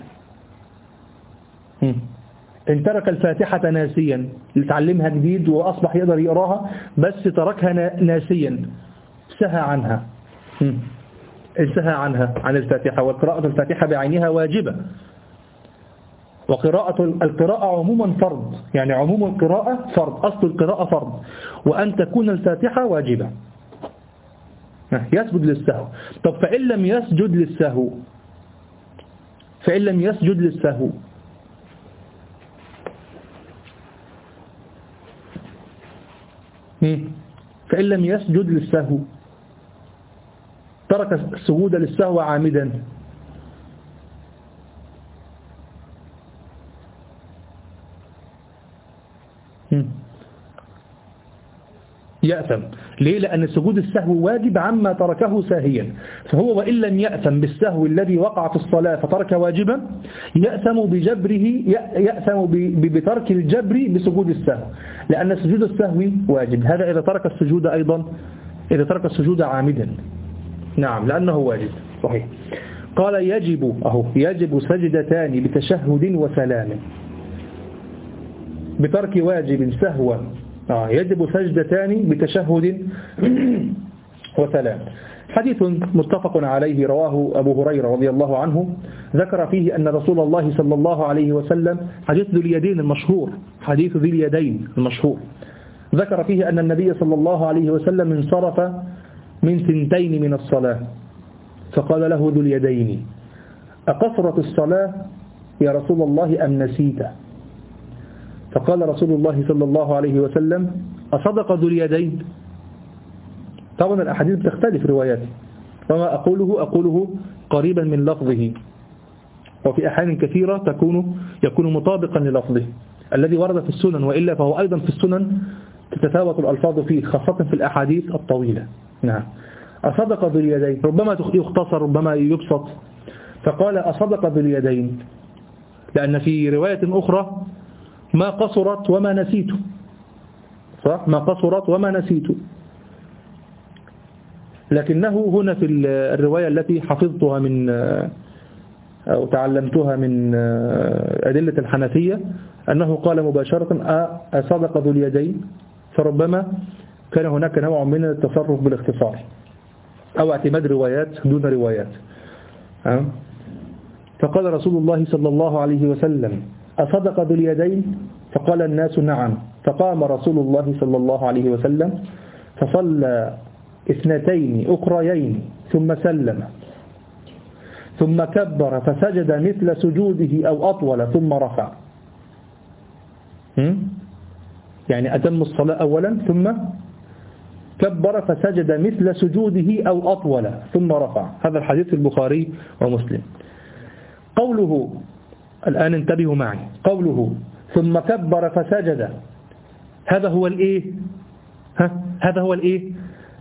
إن ترك الفاتحة ناسيا، يتعلمها جديد وأصبح يقدر يقراها بس تركها ناسيا، سهى عنها، انسهى عنها عن الفاتحة، وقراءة الفاتحة بعينها واجبة، وقراءة القراءة عموما فرض، يعني عموم القراءة فرض، أصل القراءة فرض، وأن تكون الفاتحة واجبة. يسجد للسهو. طب فإن لم يسجد للسهو، فإن لم يسجد للسهو فإن لم يسجد للسهو ترك السجود للسهو عامدا، يأثم. ليه؟ لأن سجود السهو واجب عما تركه ساهيا، فهو وإن لم يأثم بالسهو الذي وقع في الصلاة فترك واجبا، يأثم بجبره، يأثم بترك الجبر بسجود السهو، لأن سجود السهو واجب. هذا إذا ترك السجود أيضا، إذا ترك السجود عامدا، نعم لأنه واجب. صحيح. قال يجب أهو يجب سجدتان بتشهد وسلام، بترك واجب سهوا آه يجب سجدتان بتشهد وسلام. حديث متفق عليه رواه أبو هريرة رضي الله عنه، ذكر فيه أن رسول الله صلى الله عليه وسلم، حديث ذي اليدين المشهور، حديث ذي اليدين المشهور، ذكر فيه أن النبي صلى الله عليه وسلم انصرف من ثنتين من الصلاة، فقال له ذو اليدين: أقصرت الصلاة يا رسول الله أم نسيت؟ فقال رسول الله صلى الله عليه وسلم: أصدق ذو اليدين؟ طبعا الأحاديث بتختلف رواياته، وما أقوله أقوله قريبا من لفظه، وفي أحيان كثيرة تكون يكون مطابقا للفظه الذي ورد في السنن، وإلا فهو أيضا في السنن تتفاوت الألفاظ فيه، خاصة في الأحاديث الطويلة. نعم. أصدق ذو اليدين، ربما يختصر ربما يبسط، فقال أصدق ذو اليدين، لأن في رواية أخرى ما قصرت وما نسيت، صح؟ ما قصرت وما نسيت. لكنه هنا في الرواية التي حفظتها من أو تعلمتها من أدلة الحنفية أنه قال مباشرة أصدق ذو اليدين، فربما كان هناك نوع من التصرف بالاختصار أو اعتماد روايات دون روايات. فقال رسول الله صلى الله عليه وسلم: أصدق ذو اليدين؟ فقال الناس: نعم. فقام رسول الله صلى الله عليه وسلم فصلى اثنتين أخريين ثم سلم، ثم كبر فسجد مثل سجوده أو أطول ثم رفع. يعني أتم الصلاة أولا ثم كبر فسجد مثل سجوده أو أطول ثم رفع. هذا الحديث في البخاري ومسلم. قوله الآن انتبهوا معي، قوله ثم كبر فسجد، هذا هو الإيه؟ ها؟ هذا هو الإيه؟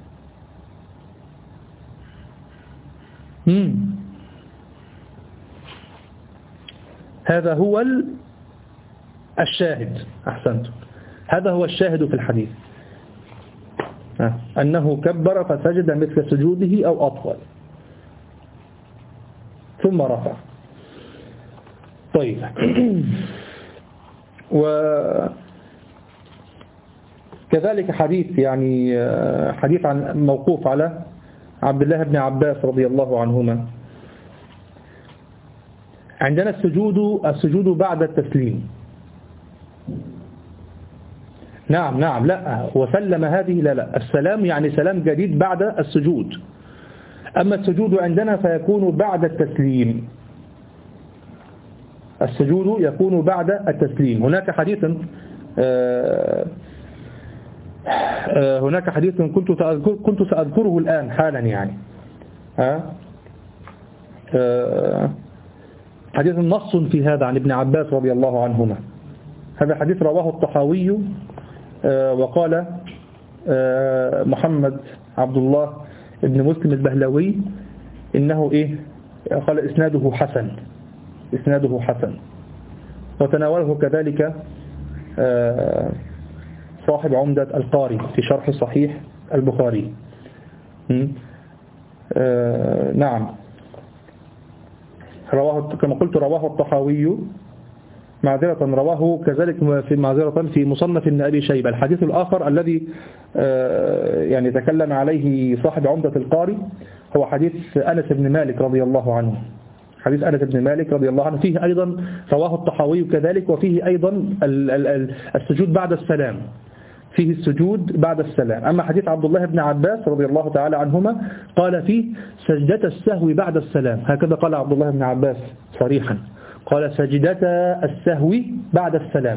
مم. هذا هو الشاهد. أحسنت، هذا هو الشاهد في الحديث، أنه كبر فسجد مثل سجوده أو أطول ثم رفع. طيب، وكذلك حديث يعني حديث عن موقوف على عبد الله بن عباس رضي الله عنهما. عندنا السجود السجود بعد التسليم. نعم نعم لا وسلم هذه لا لا السلام يعني سلام جديد بعد السجود. أما السجود عندنا فيكون بعد التسليم، السجود يكون بعد التسليم. هناك حديث هناك حديث كنت كنت سأذكره الآن حالا يعني حديث نص في هذا عن ابن عباس رضي الله عنهما. هذا حديث رواه الطحاوي وقال محمد عبد الله ابن مسلم البهلوي إنه إيه قال إسناده حسن، إسناده حسن. وتناوله كذلك صاحب عمدة القاري في شرح صحيح البخاري. نعم رواه كما قلت رواه الطحاوي معذرة، رواه كذلك في معذرة في مصنف ابن أبي شيبة. الحديث الآخر الذي يعني تكلم عليه صاحب عمدة القاري هو حديث أنس بن مالك رضي الله عنه. حديث أنس بن مالك رضي الله عنه فيه أيضا رواه الطحاوي كذلك، وفيه أيضا السجود بعد السلام، فيه السجود بعد السلام. أما حديث عبد الله بن عباس رضي الله تعالى عنهما قال فيه سجدة السهو بعد السلام، هكذا قال عبد الله بن عباس صريحا، قال سجدة السهو بعد السلام.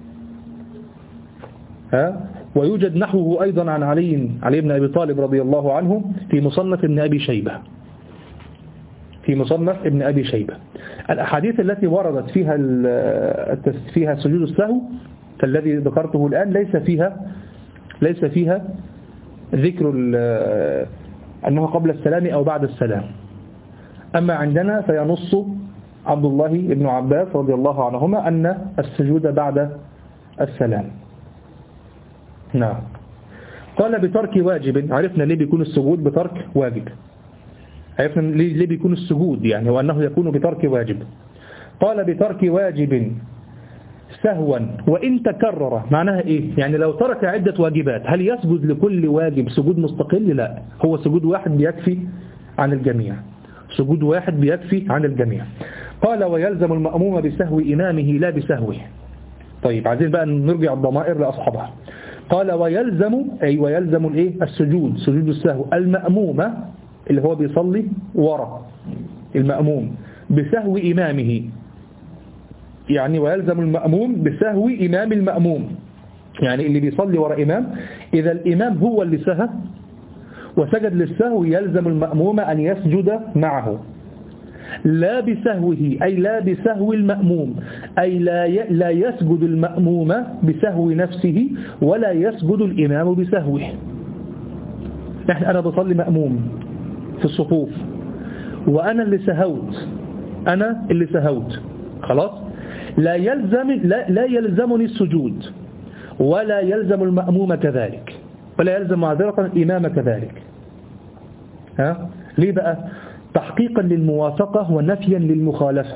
ها؟ ويوجد نحوه أيضا عن علي علي بن أبي طالب رضي الله عنه في مصنف ابن أبي شيبة، في مصنف ابن أبي شيبة. الأحاديث التي وردت فيها فيها سجود السهو الذي ذكرته الآن ليس فيها ليس فيها ذكر أنه قبل السلام أو بعد السلام. أما عندنا فينص عبد الله بن عباس رضي الله عنهما أن السجود بعد السلام. نعم. قال بترك واجب. عرفنا ليه بيكون السجود بترك واجب، عرفنا ليه بيكون السجود يعني وأنه يكون بترك واجب. قال بترك واجب سهوا وإن تكرر. معناها إيه؟ يعني لو ترك عدة واجبات هل يسجد لكل واجب سجود مستقل؟ لا، هو سجود واحد بيكفي عن الجميع، سجود واحد بيكفي عن الجميع. قال ويلزم المأموم بسهو إمامه لا بسهوه. طيب عايزين بقى نرجع الضمائر لأصحابها. قال ويلزم أي ويلزم الإيه؟ السجود، سجود السهو المأمومة اللي هو بيصلي وراء المأموم بسهو إمامه، يعني ويلزم المأموم بسهو إمام المأموم، يعني اللي بيصلي وراء إمام إذا الإمام هو اللي سهى وسجد للسهو يلزم المأموم أن يسجد معه لا بسهوه، أي لا بسهو المأموم، أي لا لا يسجد المأموم بسهو نفسه ولا يسجد الإمام بسهوه. نحن أنا بصلي مأموم في الصفوف وأنا اللي سهوت، أنا اللي سهوت خلاص، لا يلزم لا, لا يلزمني السجود ولا يلزم المأموم كذلك ولا يلزم معذرة الإمام كذلك. ها؟ ليه بقى؟ تحقيقا للموافقة ونفيا للمخالفة،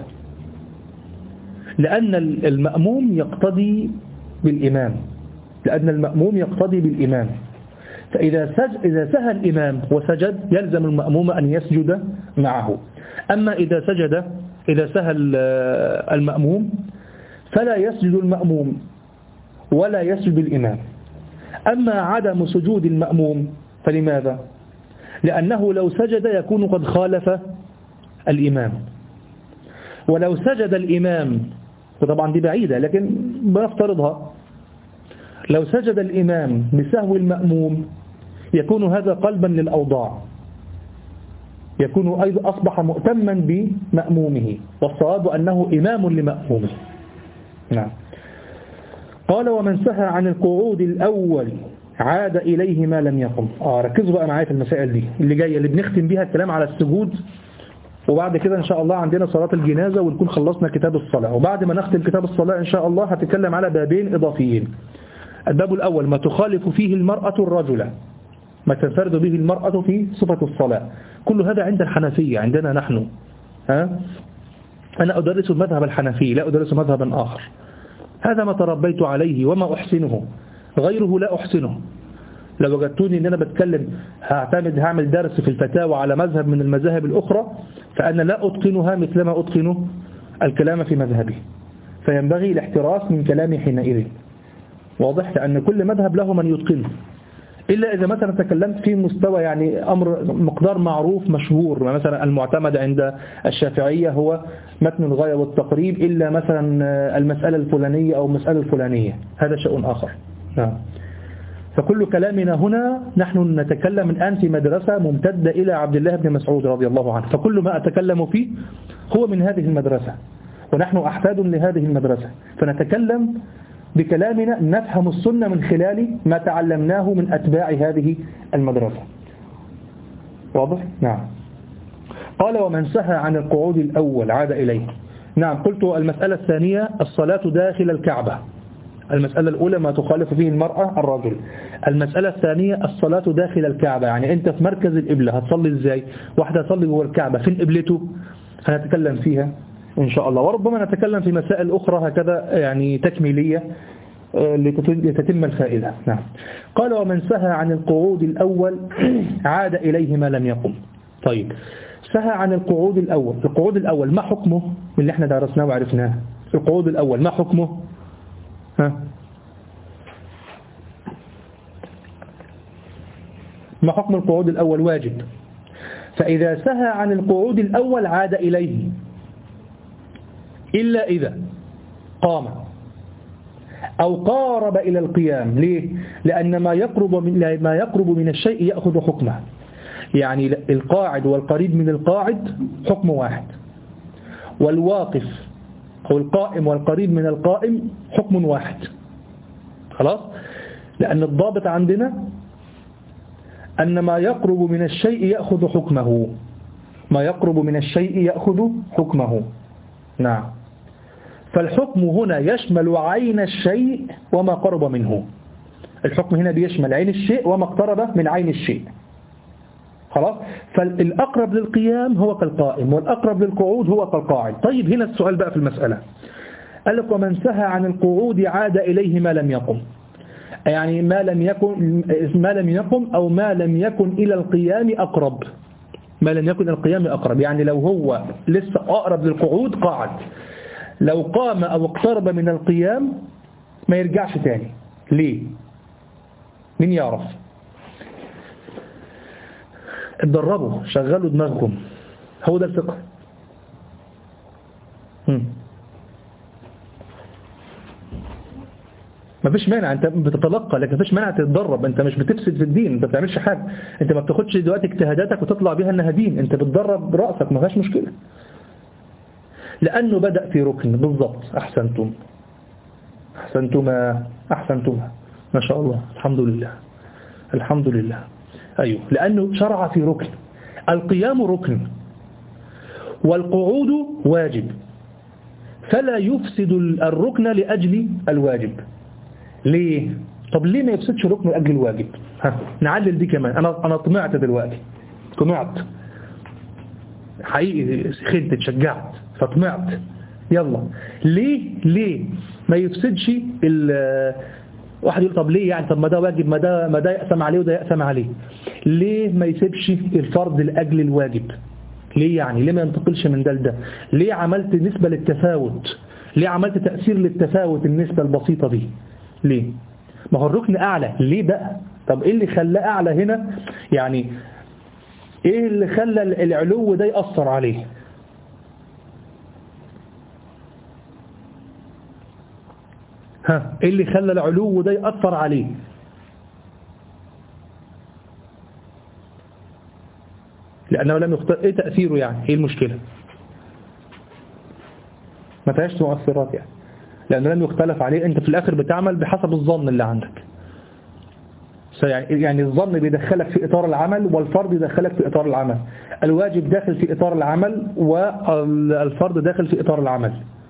لأن المأموم يقتدي بالإمام، لأن المأموم يقتدي بالإمام، فإذا سج... إذا سهى الإمام وسجد يلزم المأموم أن يسجد معه. أما إذا سجد إذا سهى المأموم فلا يسجد المأموم ولا يسجد الإمام. أما عدم سجود المأموم فلماذا؟ لأنه لو سجد يكون قد خالف الإمام، ولو سجد الإمام وطبعا دي بعيدة لكن بنفترضها، لو سجد الإمام بسهو المأموم يكون هذا قلبا للأوضاع، يكون أيضا أصبح مؤتما بمأمومه، والصواب أنه إمام لمأمومه. نعم. قال ومن سهى عن القعود الأول عاد إليه ما لم يقم. آه ركزوا بقى معايا في المسائل دي اللي جاية اللي بنختم بيها الكلام على السجود، وبعد كده إن شاء الله عندنا صلاة الجنازة ونكون خلصنا كتاب الصلاة، وبعد ما نختم كتاب الصلاة إن شاء الله هتكلم على بابين إضافيين. الباب الأول ما تخالف فيه المرأة الرجل، ما تنفرد به المرأة في صفة الصلاة، كل هذا عند الحنفية عندنا نحن. ها؟ أنا أدرس المذهب الحنفي لا أدرس مذهبا آخر، هذا ما تربيت عليه وما أحسنه، غيره لا أحسنه. لو وجدتوني أن أنا بتكلم هعتمد هعمل درس في الفتاوى على مذهب من المذاهب الأخرى، فأنا لا أتقنها مثلما أتقن الكلام في مذهبي، فينبغي الاحتراس من كلامي حينئذ. واضح؟ لأن كل مذهب له من يتقنه، إلا إذا مثلا تكلمت في مستوى يعني أمر مقدار معروف مشهور، مثلا المعتمد عند الشافعية هو متن الغاية والتقريب، إلا مثلا المسألة الفلانية أو المسألة الفلانية، هذا شيء آخر. نعم. فكل كلامنا هنا نحن نتكلم الآن في مدرسة ممتدة إلى عبد الله بن مسعود رضي الله عنه، فكل ما أتكلم فيه هو من هذه المدرسة، ونحن أحفاد لهذه المدرسة، فنتكلم بكلامنا نفهم السنة من خلال ما تعلمناه من أتباع هذه المدرسة. واضح؟ نعم. قال ومن سهى عن القعود الأول عاد إليه. نعم. قلت المسألة الثانية الصلاة داخل الكعبة. المسألة الأولى ما تخالف فيه المرأة الرجل. المسألة الثانية الصلاة داخل الكعبة، يعني أنت في مركز القبلة هتصلي إزاي؟ واحدة تصلي جوه الكعبة فين قبلته؟ هنتكلم فيها إن شاء الله، وربما نتكلم في مسائل أخرى هكذا يعني تكميلية لتتم الفائدة. نعم. قال ومن سهى عن القعود الأول عاد إليه ما لم يقم. طيب سهى عن القعود الأول، القعود الأول ما حكمه من اللي احنا درسناه وعرفناه؟ القعود الأول ما حكمه؟ ها؟ ما حكم القعود الأول؟ واجب. فإذا سهى عن القعود الأول عاد إليه، إلا إذا قام أو قارب إلى القيام. ليه؟ لأن ما يقرب من ما يقرب من الشيء يأخذ حكمه، يعني القاعد والقريب من القاعد حكم واحد، والواقف أو القائم والقريب من القائم حكم واحد. خلاص؟ لأن الضابط عندنا أن ما يقرب من الشيء يأخذ حكمه، ما يقرب من الشيء يأخذ حكمه. نعم. فالحكم هنا يشمل عين الشيء وما قرب منه، الحكم هنا بيشمل عين الشيء وما اقترب من عين الشيء. خلاص؟ فالأقرب للقيام هو كالقائم، والأقرب للقعود هو كالقاعد. طيب هنا السؤال بقى في المسألة، قال لك ومن سهى عن القعود عاد إليه ما لم يقم، يعني ما لم يكن ما لم يقم أو ما لم يكن إلى القيام أقرب، ما لم يكن إلى القيام أقرب، يعني لو هو لسه أقرب للقعود قاعد، لو قام أو اقترب من القيام ما يرجعش تاني. ليه؟ مين يعرف؟ اتدربوا، شغلوا دماغكم، هو ده الفقه. ما فيش مانع، انت بتتلقى لكن ما فيش مانع تتدرب، انت مش بتفسد في الدين، انت ما بتعملش حاجه، انت ما بتاخدش دلوقتي اجتهاداتك وتطلع بيها انها دين، انت بتدرب راسك، ما فيهاش مشكله، لانه بدأ في ركن. بالضبط، احسنتم احسنتما احسنتما ما شاء الله، الحمد لله الحمد لله. ايوه، لانه شرع في ركن، القيام ركن والقعود واجب، فلا يفسد الركن لاجل الواجب. ليه؟ طب ليه ما يفسدش ركن لأجل الواجب؟ ها نعلل دي كمان. أنا أنا طمعت دلوقتي، طمعت حقيقي، خنت اتشجعت فطمعت. يلا ليه ليه ما يفسدش ال واحد يقول طب ليه يعني، طب ما ده واجب، ما ده ما ده يقسم عليه وده يقسم عليه، ليه ما يسيبش الفرض لأجل الواجب؟ ليه يعني؟ ليه ما ينتقلش من ده لده؟ ليه عملت نسبة للتفاوت؟ ليه عملت تأثير للتفاوت النسبة البسيطة دي؟ ليه؟ ما هو الركن أعلى، ليه بقى؟ طب إيه اللي خلاه أعلى هنا؟ يعني إيه اللي خلى العلو ده يأثر عليه؟ ها إيه اللي خلى العلو ده يأثر عليه؟ لأنه لم يختار. إيه تأثيره يعني؟ إيه المشكلة؟ ما فيهاش مؤثرات يعني، لأنه لم يختلف عليه. أنت في الآخر بتعمل بحسب الظن اللي عندك. يعني الظن بيدخلك في إطار العمل، والفرض يدخلك في إطار العمل. الواجب داخل في إطار العمل، والفرض داخل في إطار العمل.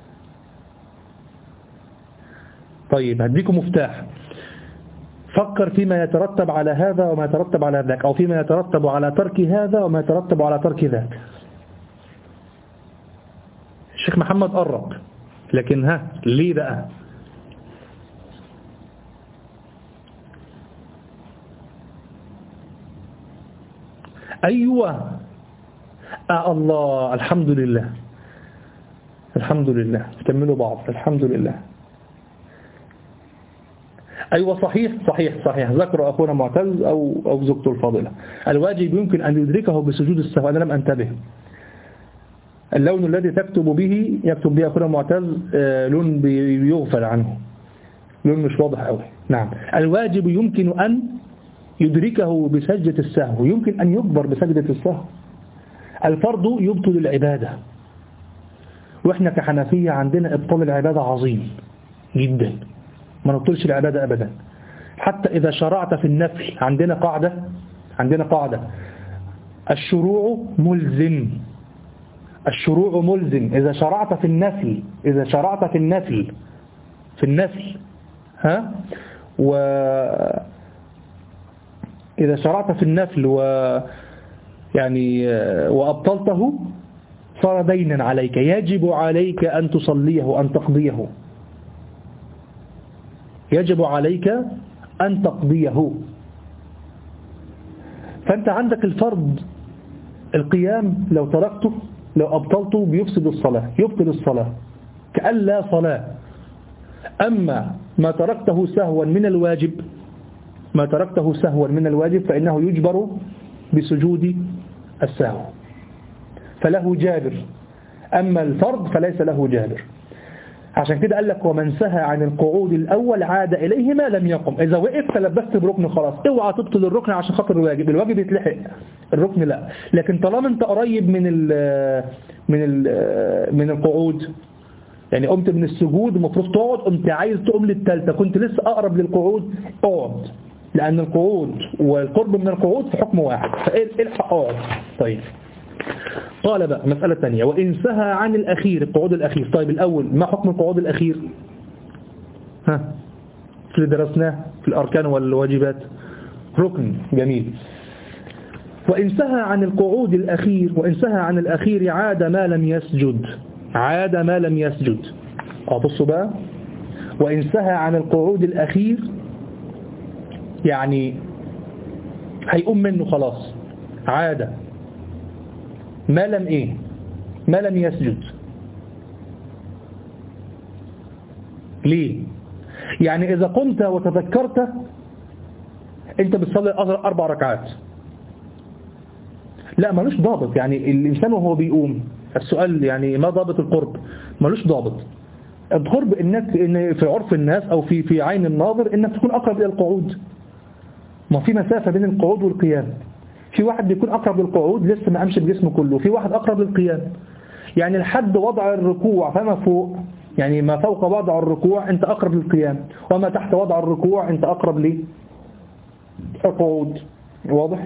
طيب هديكم مفتاح. فكر فيما يترتب على هذا وما يترتب على ذاك، أو فيما يترتب على ترك هذا وما يترتب على ترك ذاك. الشيخ محمد قرب، لكن ها ليه بقى؟ أيوة. آه الله، الحمد لله الحمد لله. كملوا بعض. الحمد لله. أيوة صحيح صحيح صحيح. ذكر أخونا معتز أو أو زوجته الفاضلة. الواجب يمكن أن يدركه بسجود السهو. أنا لم أنتبه. اللون الذي تكتب به يكتب به أخونا معتز لون بيغفل عنه، لون مش واضح قوي. نعم. الواجب يمكن أن يدركه بسجدة السهو، يمكن أن يكبر بسجدة السهو. الفرض يبطل العبادة، وإحنا كحنفية عندنا إبطال العبادة عظيم جدا، ما نبطلش العبادة أبدا. حتى إذا شرعت في النفل عندنا قاعدة عندنا قاعدة الشروع ملزم. الشروع ملزم. إذا شرعت في النفل إذا شرعت في النفل في النفل ها و إذا شرعت في النفل و يعني وأبطلته صار دينا عليك، يجب عليك أن تصليه أن تقضيه يجب عليك أن تقضيه. فأنت عندك الفرض القيام، لو تركته لو أبطلته بيفسد الصلاة، يبطل الصلاة كأن لا صلاة. أما ما تركته سهوا من الواجب ما تركته سهوا من الواجب فإنه يجبر بسجود السهو، فله جابر. أما الفرض فليس له جابر. عشان كده قال لك ومن سهى عن القعود الأول عاد إليه ما لم يقم. إذا وقف تلبست بركن خلاص، اوعى تبطل الركن عشان خاطر الواجب. الواجب يتلحق، الركن لا. لكن طالما انت قريب من ال من ال من القعود، يعني قمت من السجود المفروض تقعد، قمت عايز تقوم للثالثه، كنت لسه أقرب للقعود، اقعد، لأن القعود والقرب من القعود في حكم واحد، فالحق اقعد. طيب قال بقى مسألة ثانية، وإن سهى عن الأخير القعود الأخير. طيب الأول ما حكم القعود الأخير؟ ها في اللي درسناه في الأركان والواجبات، ركن. جميل. وإن سهى عن القعود الأخير وإن سهى عن الأخير عاد ما لم يسجد عاد ما لم يسجد. بصوا بقى، وإن سهى عن القعود الأخير يعني هيقوم منه خلاص، عاد ما لم ايه ما لم يسجد. ليه؟ يعني إذا قمت وتذكرت انت بتصلي أربع ركعات، لا ملوش ضابط. يعني الإنسان وهو بيقوم، السؤال يعني ما ضابط القرب؟ ملوش ضابط. القرب انك إن في عرف الناس أو في في عين الناظر انك تكون أقرب إلى القعود. ما في مسافة بين القعود والقيام. في واحد بيكون أقرب للقعود لسه ما قامش بجسمه كله، في واحد أقرب للقيام. يعني لحد وضع الركوع فما فوق، يعني ما فوق وضع الركوع أنت أقرب للقيام، وما تحت وضع الركوع أنت أقرب للقعود. واضح؟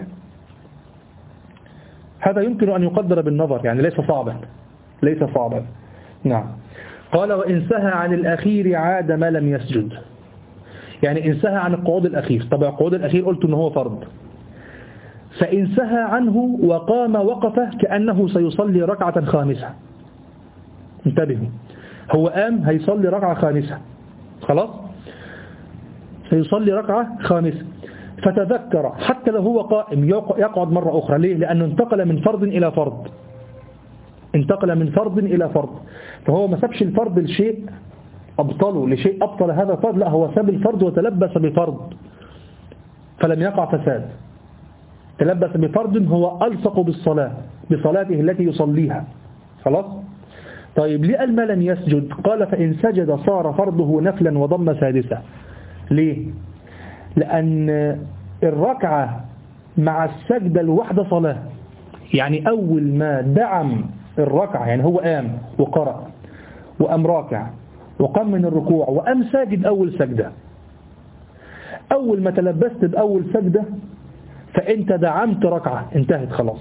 هذا يمكن أن يقدر بالنظر، يعني ليس صعبا ليس صعبا. نعم. قال وإن سهى عن الأخير عاد ما لم يسجد. يعني إن سهى عن القعود الأخير، طبعا القعود الأخير قلت أنه هو فرض، فإن سهى عنه وقام وقف كأنه سيصلي ركعة خامسة. انتبهوا، هو قام هيصلي ركعة خامسة، خلاص سيصلي ركعة خامسة، فتذكر حتى لو هو قائم يقعد مرة أخرى. ليه؟ لأنه انتقل من فرض إلى فرض انتقل من فرض إلى فرض فهو ما سابش الفرض لشيء أبطله لشيء أبطل هذا الفرض، لا هو ساب الفرض وتلبس بفرض فلم يقع فساد. تلبس بفرض هو ألصق بالصلاة بصلاته التي يصليها، خلاص. طيب ليه قال ما لم يسجد؟ قال فإن سجد صار فرضه نفلا وضم سادسة. ليه؟ لأن الركعة مع السجدة الواحدة صلاة، يعني أول ما دعم الركعة، يعني هو قام وقرأ وقام راكع وقام من الركوع وقام ساجد أول سجدة، أول ما تلبست بأول سجدة فأنت دعمت ركعة، انتهت خلاص،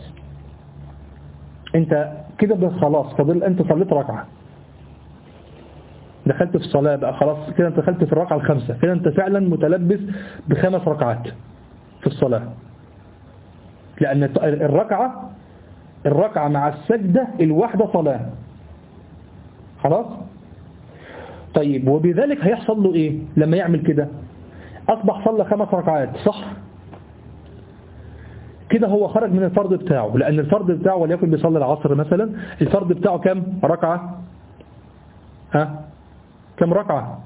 أنت كده خلاص، فضل أنت صليت ركعة، دخلت في الصلاة بقى خلاص، كده أنت دخلت في الركعة الخامسة، كده أنت فعلا متلبس بخمس ركعات في الصلاة، لأن الركعة الركعة مع السجدة الواحدة صلاة، خلاص. طيب وبذلك هيحصل له إيه لما يعمل كده؟ أصبح صلى خمس ركعات، صح؟ كده هو خرج من الفرض بتاعه، لأن الفرض بتاعه وليكن بيصلي العصر مثلا، الفرض بتاعه كم ركعة؟ ها؟ كم ركعة؟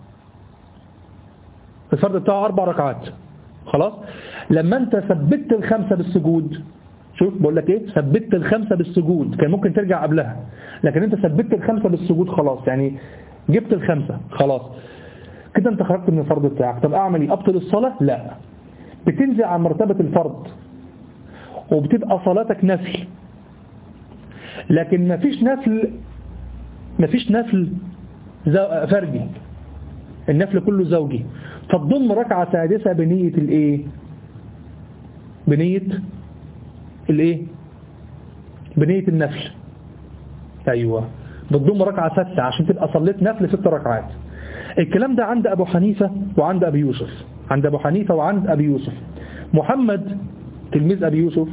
الفرض بتاعه أربع ركعات، خلاص. لما أنت ثبت الخمسة بالسجود، شوف بقول لك إيه، ثبت الخمسة بالسجود، كان ممكن ترجع قبلها، لكن أنت ثبت الخمسة بالسجود خلاص، يعني جبت الخمسة خلاص، كده أنت خرجت من الفرض بتاعك. طب أعمل إيه؟ أبطل الصلاة؟ لا، بتنزع عن مرتبة الفرض وبتبقى صلاتك نفل، لكن مفيش نفل مفيش نفل فردي، النفل كله زوجي، فتضم ركعة سادسة بنية الايه بنية الايه بنية النفل، ايوه بتضم ركعة سادسة عشان تبقى صليت نفل ست ركعات. الكلام ده عند ابو حنيفة وعند ابي يوسف، عند ابو حنيفة وعند ابي يوسف. محمد تلميذ ابي يوسف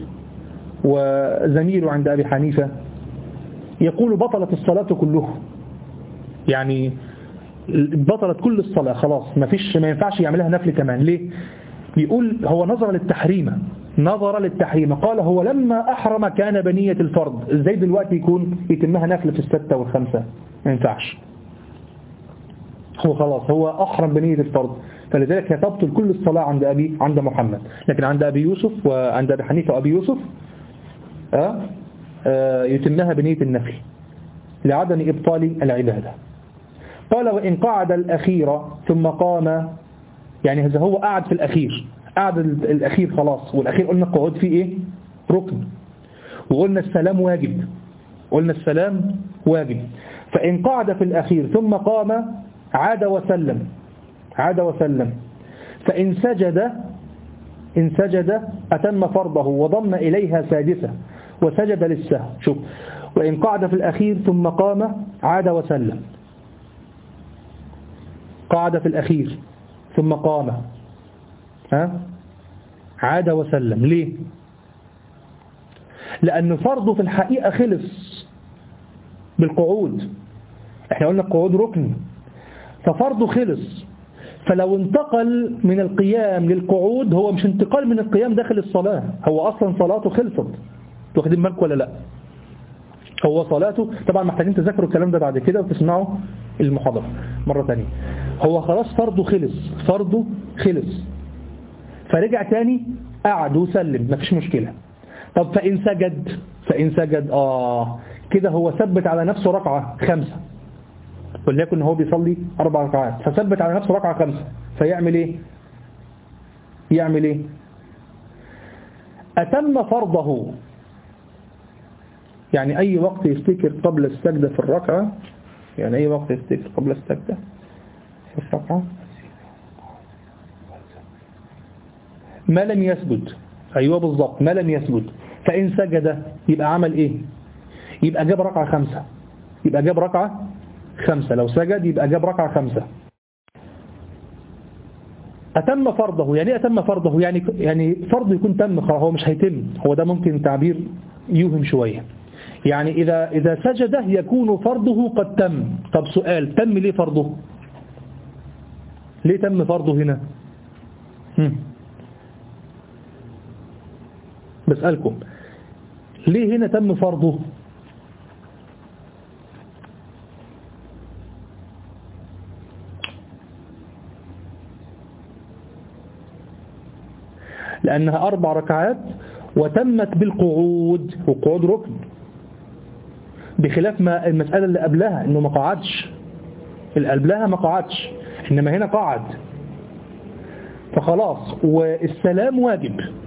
وزميله عند ابي حنيفة يقول بطلت الصلاة كلها، يعني بطلت كل الصلاة خلاص، ما فيش ما ينفعش يعملها نفل كمان. ليه؟ يقول هو نظر للتحريم، نظر للتحريم، قال هو لما أحرم كان بنية الفرض، ازاي دلوقتي يكون يتمها نفل في الستة والخمسة؟ ما ينفعش، هو خلاص هو أحرم بنية الفرض، فلذلك تبطل كل الصلاة عند أبي عند محمد. لكن عند أبي يوسف وعند أبي حنيفة وأبي يوسف آه آه يتمها بنية النفل لعدم إبطال العبادة. قال وإن قعد الأخير ثم قام، يعني إذا هو قعد في الأخير، قعد الأخير خلاص، والأخير قلنا القعود فيه إيه؟ ركن، وقلنا السلام واجب، قلنا السلام واجب. فإن قعد في الأخير ثم قام عاد وسلم، عاد وسلم. فإن سجد إن سجد أتم فرضه وضم إليها سادسة وسجد للسهو. شوف، وإن قعد في الأخير ثم قام عاد وسلم، قعد في الأخير ثم قام ها عاد وسلم. ليه؟ لأن فرضه في الحقيقة خلص بالقعود، احنا قلنا القعود ركن، ففرضه خلص، فلو انتقل من القيام للقعود هو مش انتقال من القيام داخل الصلاة، هو أصلا صلاته خلصت. واخدين بالكم ولا لا؟ هو صلاته طبعا محتاجين تذكروا الكلام ده بعد كده وتسمعوا المحاضرة مرة تانية. هو خلاص فرضه خلص، فرضه خلص، فرجع تاني قعد وسلم، مفيش مشكلة. طب فإن سجد فإن سجد آه كده هو ثبت على نفسه ركعة خمسة، وليكن هو بيصلي أربع ركعات فثبت على نفسه ركعة خمسة، فيعمل إيه؟ يعمل إيه؟ أتم فرضه، يعني أي وقت يفتكر قبل السجدة في الركعة، يعني أي وقت يفتكر قبل السجدة في الركعة ما لم يسجد، أيوة بالضبط ما لم يسجد. فإن سجد يبقى عمل إيه؟ يبقى جاب ركعة خمسة، يبقى جاب ركعة خمسة، لو سجد يبقى جاب ركعة خمسة. أتم فرضه، يعني أتم فرضه يعني يعني فرضه يكون تم خلاص، هو مش هيتم، هو ده ممكن تعبير يوهم شوية، يعني إذا إذا سجد يكون فرضه قد تم. طب سؤال، تم ليه فرضه؟ ليه تم فرضه هنا؟ هم. بسألكم ليه هنا تم فرضه؟ لأنها أربع ركعات وتمت بالقعود، والقعود ركن، بخلاف ما المسألة اللي قبلها إنه ما قعدش، اللي قبلها ما قعدش، إنما هنا قعد، فخلاص والسلام واجب.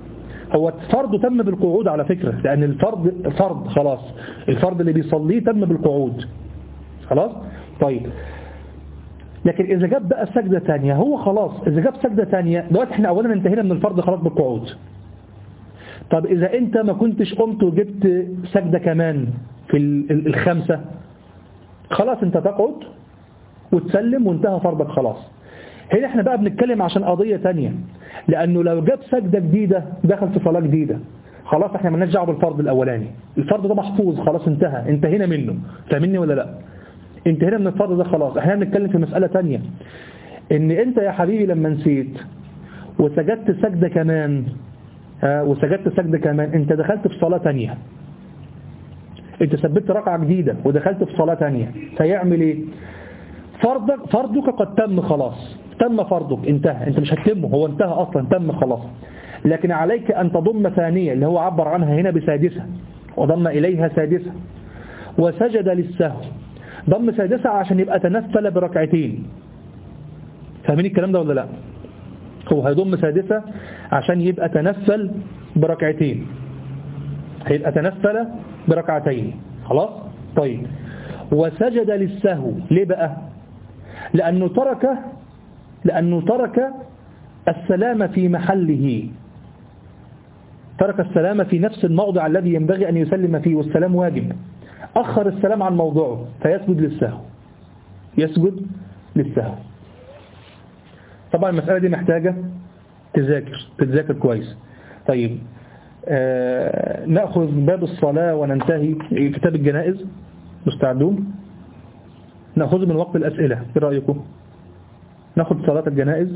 هو الفرض تم بالقعود على فكرة، لأن الفرض فرض خلاص، الفرض اللي بيصليه تم بالقعود خلاص. طيب لكن إذا جاب بقى سجدة تانية، هو خلاص إذا جاب سجدة تانية دلوقتي احنا أولا انتهينا من الفرض خلاص بالقعود. طب إذا أنت ما كنتش قمت وجبت سجدة كمان في الخمسة، خلاص أنت تقعد وتسلم وانتهى فرضك خلاص. هنا احنا بقى بنتكلم عشان قضية تانية، لأنه لو جاب سجدة جديدة دخل في صلاة جديدة، خلاص احنا مالناش دعوه بالفرض الأولاني، الفرض ده محفوظ خلاص انتهى، انتهينا منه. فاهمني ولا لا؟ انتهينا من الفرض ده خلاص. احنا بنتكلم في مسألة تانية، ان انت يا حبيبي لما نسيت وسجدت سجدة كمان ها وسجدت سجدة كمان، انت دخلت في صلاة تانية، انت ثبت ركعة جديدة ودخلت في صلاة تانية، فيعمل ايه؟ فرضك فرضك قد تم خلاص، تم فرضك انتهى، انت مش هتتمه، هو انتهى اصلا تم خلاص. لكن عليك ان تضم ثانية اللي هو عبر عنها هنا بسادسة، وضم اليها سادسة، وسجد للسهو. ضم سادسة عشان يبقى تنفل بركعتين. فاهمين الكلام ده ولا لا؟ هو هيضم سادسة عشان يبقى تنفل بركعتين، هيبقى تنفل بركعتين خلاص. طيب وسجد للسهو ليه بقى؟ لأنه ترك لأنه ترك السلام في محله، ترك السلام في نفس الموضع الذي ينبغي أن يسلم فيه، والسلام واجب، أخر السلام عن موضوعه فيسجد للسهو، يسجد للسهو. طبعا المسألة دي محتاجة تذاكر تتذاكر كويس. طيب آه نأخذ باب الصلاة وننتهي كتاب الجنائز. مستعدون؟ نأخذ من وقت الأسئلة، ايه رأيكم؟ نأخذ صلاة الجنائز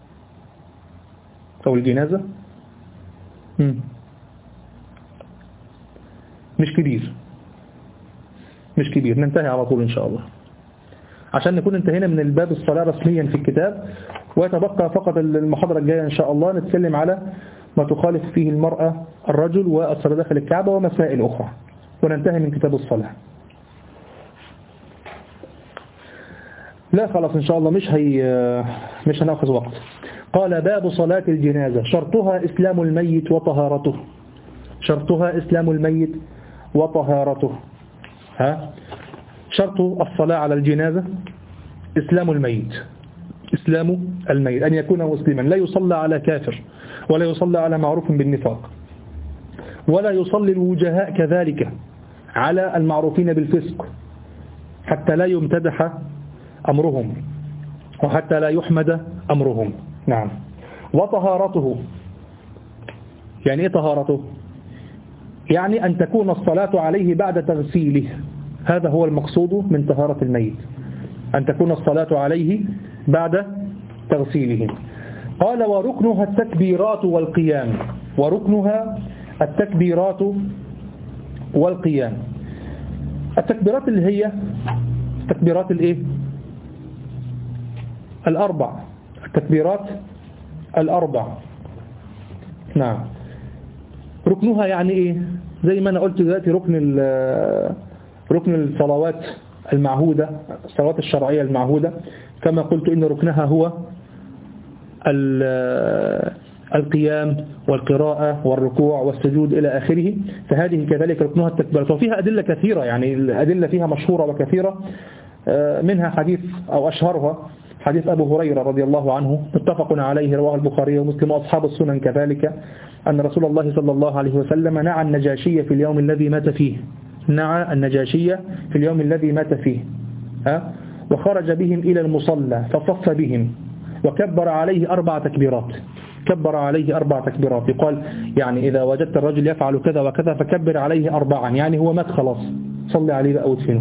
أو الجنازة. مم. مش كبير مش كبير ننتهي على طول إن شاء الله، عشان نكون انتهينا من الباب الصلاة رسميا في الكتاب، ويتبقى فقط المحاضرة الجاية إن شاء الله نتكلم على ما تخالف فيه المرأة الرجل والصلاة داخل الكعبة ومسائل أخرى، وننتهي من كتاب الصلاة. لا خلاص إن شاء الله مش هي مش هنأخذ وقت. قال باب صلاة الجنازة، شرطها إسلام الميت وطهارته. شرطها إسلام الميت وطهارته. ها شرط الصلاة على الجنازة إسلام الميت، إسلام الميت أن يكون مسلما، لا يصلى على كافر، ولا يصلى على معروف بالنفاق، ولا يصلي الوجهاء كذلك على المعروفين بالفسق، حتى لا يمتدح أمرهم وحتى لا يحمد أمرهم. نعم. وطهارته، يعني إيه طهارته؟ يعني أن تكون الصلاة عليه بعد تغسيله، هذا هو المقصود من طهارة الميت، أن تكون الصلاة عليه بعد تغسيله. قال وركنها التكبيرات والقيام، وركنها التكبيرات والقيام. التكبيرات اللي هي التكبيرات الايه؟ الأربع، التكبيرات الأربع. نعم. ركنها يعني ايه؟ زي ما أنا قلت دلوقتي ركن ركن الصلوات المعهودة، الصلوات الشرعية المعهودة، كما قلت إن ركنها هو القيام والقراءة والركوع والسجود إلى آخره، فهذه كذلك ركنها التكبيرات. وفيها أدلة كثيرة، يعني الأدلة فيها مشهورة وكثيرة، منها حديث أو أشهرها حديث أبو هريرة رضي الله عنه متفق عليه، رواه البخاري ومسلم وأصحاب السنن كذلك، أن رسول الله صلى الله عليه وسلم نعى النجاشية في اليوم الذي مات فيه، نعى النجاشية في اليوم الذي مات فيه ها وخرج بهم إلى المصلى فصف بهم وكبر عليه أربع تكبيرات، كبر عليه أربع تكبيرات. يقال يعني إذا وجدت الرجل يفعل كذا وكذا فكبر عليه أربعا، يعني هو مات خلاص، صلي عليه بقى وادفنه.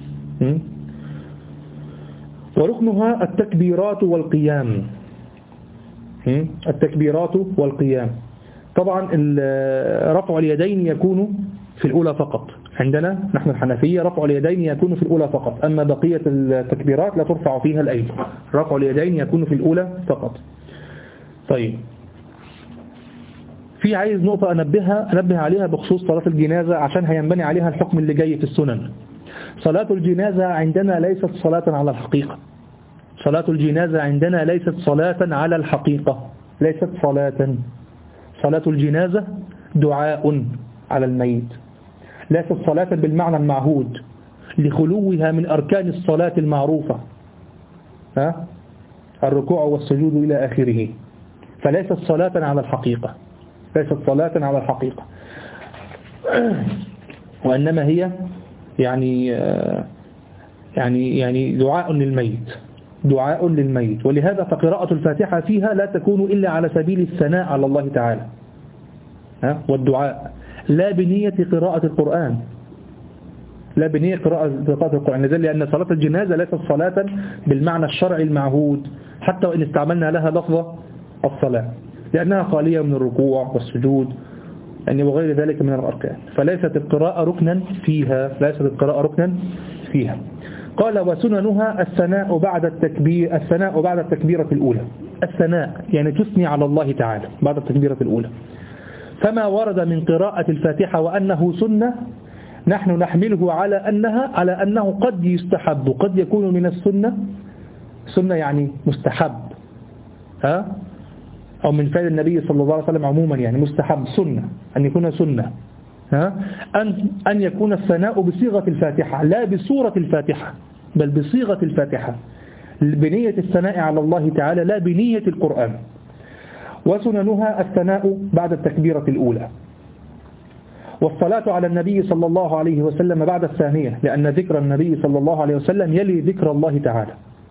وركنها التكبيرات والقيام، التكبيرات والقيام. طبعا رفع اليدين يكون في الأولى فقط، عندنا نحن الحنفية رفع اليدين يكون في الأولى فقط، أما بقية التكبيرات لا ترفع فيها الأيدي، رفع اليدين يكون في الأولى فقط. طيب في عايز نقطة أنبهها أنبه عليها بخصوص صلاة الجنازة عشان هينبني عليها الحكم اللي جاي في السنن. صلاة الجنازة عندنا ليست صلاة على الحقيقة، صلاة الجنازة عندنا ليست صلاة على الحقيقة، ليست صلاة. صلاة الجنازة دعاء على الميت، ليست صلاة بالمعنى المعهود لخلوها من أركان الصلاة المعروفة، ها؟ الركوع والسجود إلى آخره، فليست صلاة على الحقيقة، ليست صلاة على الحقيقة، وإنما هي يعني يعني يعني دعاء للميت، دعاء للميت. ولهذا فقراءة الفاتحة فيها لا تكون إلا على سبيل الثناء على الله تعالى، ها؟ والدعاء، لا بنية قراءة القرآن، لا بنية قراءة القرآن، لأن صلاة الجنازة ليست صلاة بالمعنى الشرعي المعهود حتى وإن استعملنا لها لفظة الصلاة، لأنها خالية من الركوع والسجود يعني وغير ذلك من الأركان، فليست القراءة ركنا فيها، ليست القراءة ركنا فيها. قال وسننها الثناء بعد التكبير، الثناء بعد التكبيرة الأولى، الثناء يعني تثني على الله تعالى بعد التكبيرة الأولى. فما ورد من قراءة الفاتحة وأنه سنة نحن نحمله على أنها على أنه قد يستحب، قد يكون من السنة، سنة يعني مستحب، ها؟ أو من فعل النبي صلى الله عليه وسلم عموما، يعني مستحب سنة أن يكون سنة، ها؟ أن أن يكون الثناء بصيغة الفاتحة لا بصورة الفاتحة بل بصيغة الفاتحة، بنية الثناء على الله تعالى لا بنية القرآن. وسننها الثناء بعد التكبيرة الأولى، والصلاة على النبي صلى الله عليه وسلم بعد الثانية، لأن ذكر النبي صلى الله عليه وسلم يلي ذكر الله تعالى.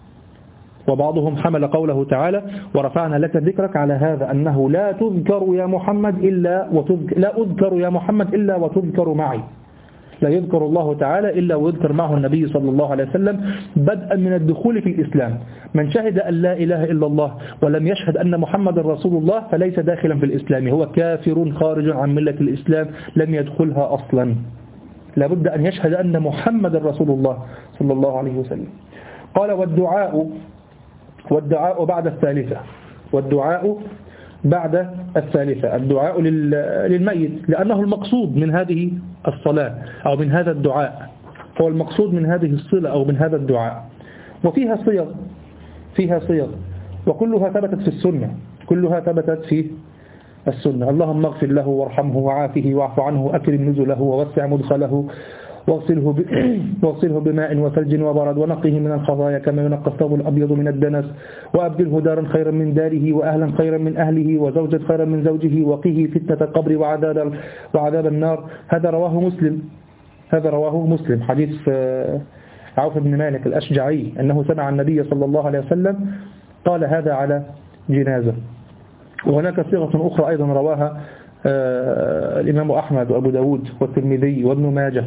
وبعضهم حمل قوله تعالى ورفعنا لك ذكرك على هذا أنه لا تذكر يا محمد إلا وتذكر، لا أذكر يا محمد إلا وتذكر معي، لا يذكر الله تعالى إلا ويذكر معه النبي صلى الله عليه وسلم بدءا من الدخول في الإسلام. من شهد أن لا إله إلا الله ولم يشهد أن محمد رسول الله فليس داخلا في الإسلام، هو كافر خارج عن ملة الإسلام لم يدخلها أصلا، لابد أن يشهد أن محمد رسول الله صلى الله عليه وسلم. قال والدعاء والدعاء بعد الثالثة، والدعاء بعد الثالثة، الدعاء للميت لأنه المقصود من هذه الصلاة أو من هذا الدعاء، هو المقصود من هذه الصلة أو من هذا الدعاء. وفيها صيغ، فيها صيغ وكلها ثبتت في السنة، كلها ثبتت في السنة. اللهم اغفر له وارحمه وعافه واعف عنه أكرم نزله ووسع مدخله واغسله, ب... واغسله بماء وثلج وبرد ونقه من الخطايا كما ينقى الثوب الأبيض من الدنس، وأبدله دارا خيرا من داره وأهلا خيرا من أهله وزوجا خيرا من زوجه وقه فتنة القبر وعذاب, وعذاب النار. هذا رواه مسلم، هذا رواه مسلم حديث عوف بن مالك الأشجعي أنه سمع النبي صلى الله عليه وسلم قال هذا على جنازة. وهناك صيغة أخرى أيضا رواها الإمام أحمد وأبو داود والترمذي وابن ماجه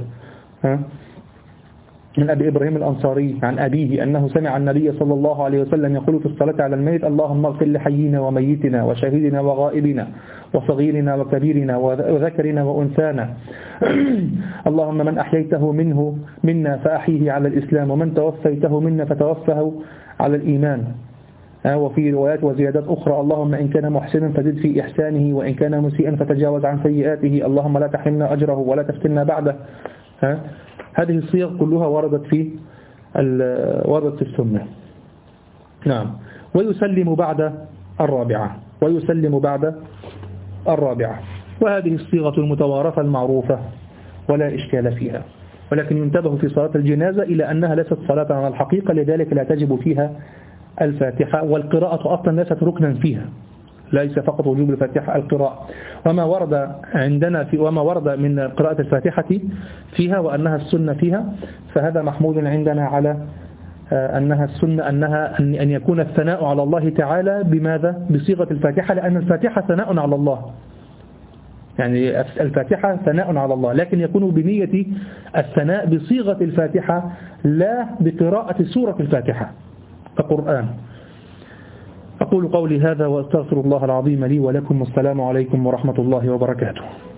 من أبي إبراهيم الأنصاري عن أبيه أنه سمع النبي صلى الله عليه وسلم يقول في الصلاة على الميت اللهم اغفر لحينا وميتنا وشهيدنا وغائبنا وصغيرنا وكبيرنا وذكرنا وأنثانا، اللهم من أحييته منه منا فأحيه على الإسلام ومن توفيته منا فتوفه على الإيمان. وفي روايات وزيادات أخرى اللهم إن كان محسنا فزد في إحسانه وإن كان مسيئا فتجاوز عن سيئاته، اللهم لا تحرمنا أجره ولا تفتنا بعده. ها؟ هذه الصيغ كلها وردت في وردت في السنة. نعم. ويسلم بعد الرابعة، ويسلم بعد الرابعة، وهذه الصيغة المتوارثة المعروفة ولا إشكال فيها، ولكن ينتبه في صلاة الجنازة إلى أنها ليست صلاة على الحقيقة، لذلك لا تجب فيها الفاتحة، والقراءة أصلا ليست ركنا فيها، ليس فقط وجوب الفاتحة القراءة. وما ورد عندنا في وما ورد من قراءة الفاتحة فيها وأنها السنة فيها فهذا محمود عندنا على أنها السنة، أنها أن يكون الثناء على الله تعالى بماذا؟ بصيغة الفاتحة، لأن الفاتحة ثناء على الله، يعني الفاتحة ثناء على الله، لكن يكون بنية الثناء بصيغة الفاتحة لا بقراءة سورة الفاتحة كقرآن. أقول قولي هذا وأستغفر الله العظيم لي ولكم، والسلام عليكم ورحمة الله وبركاته.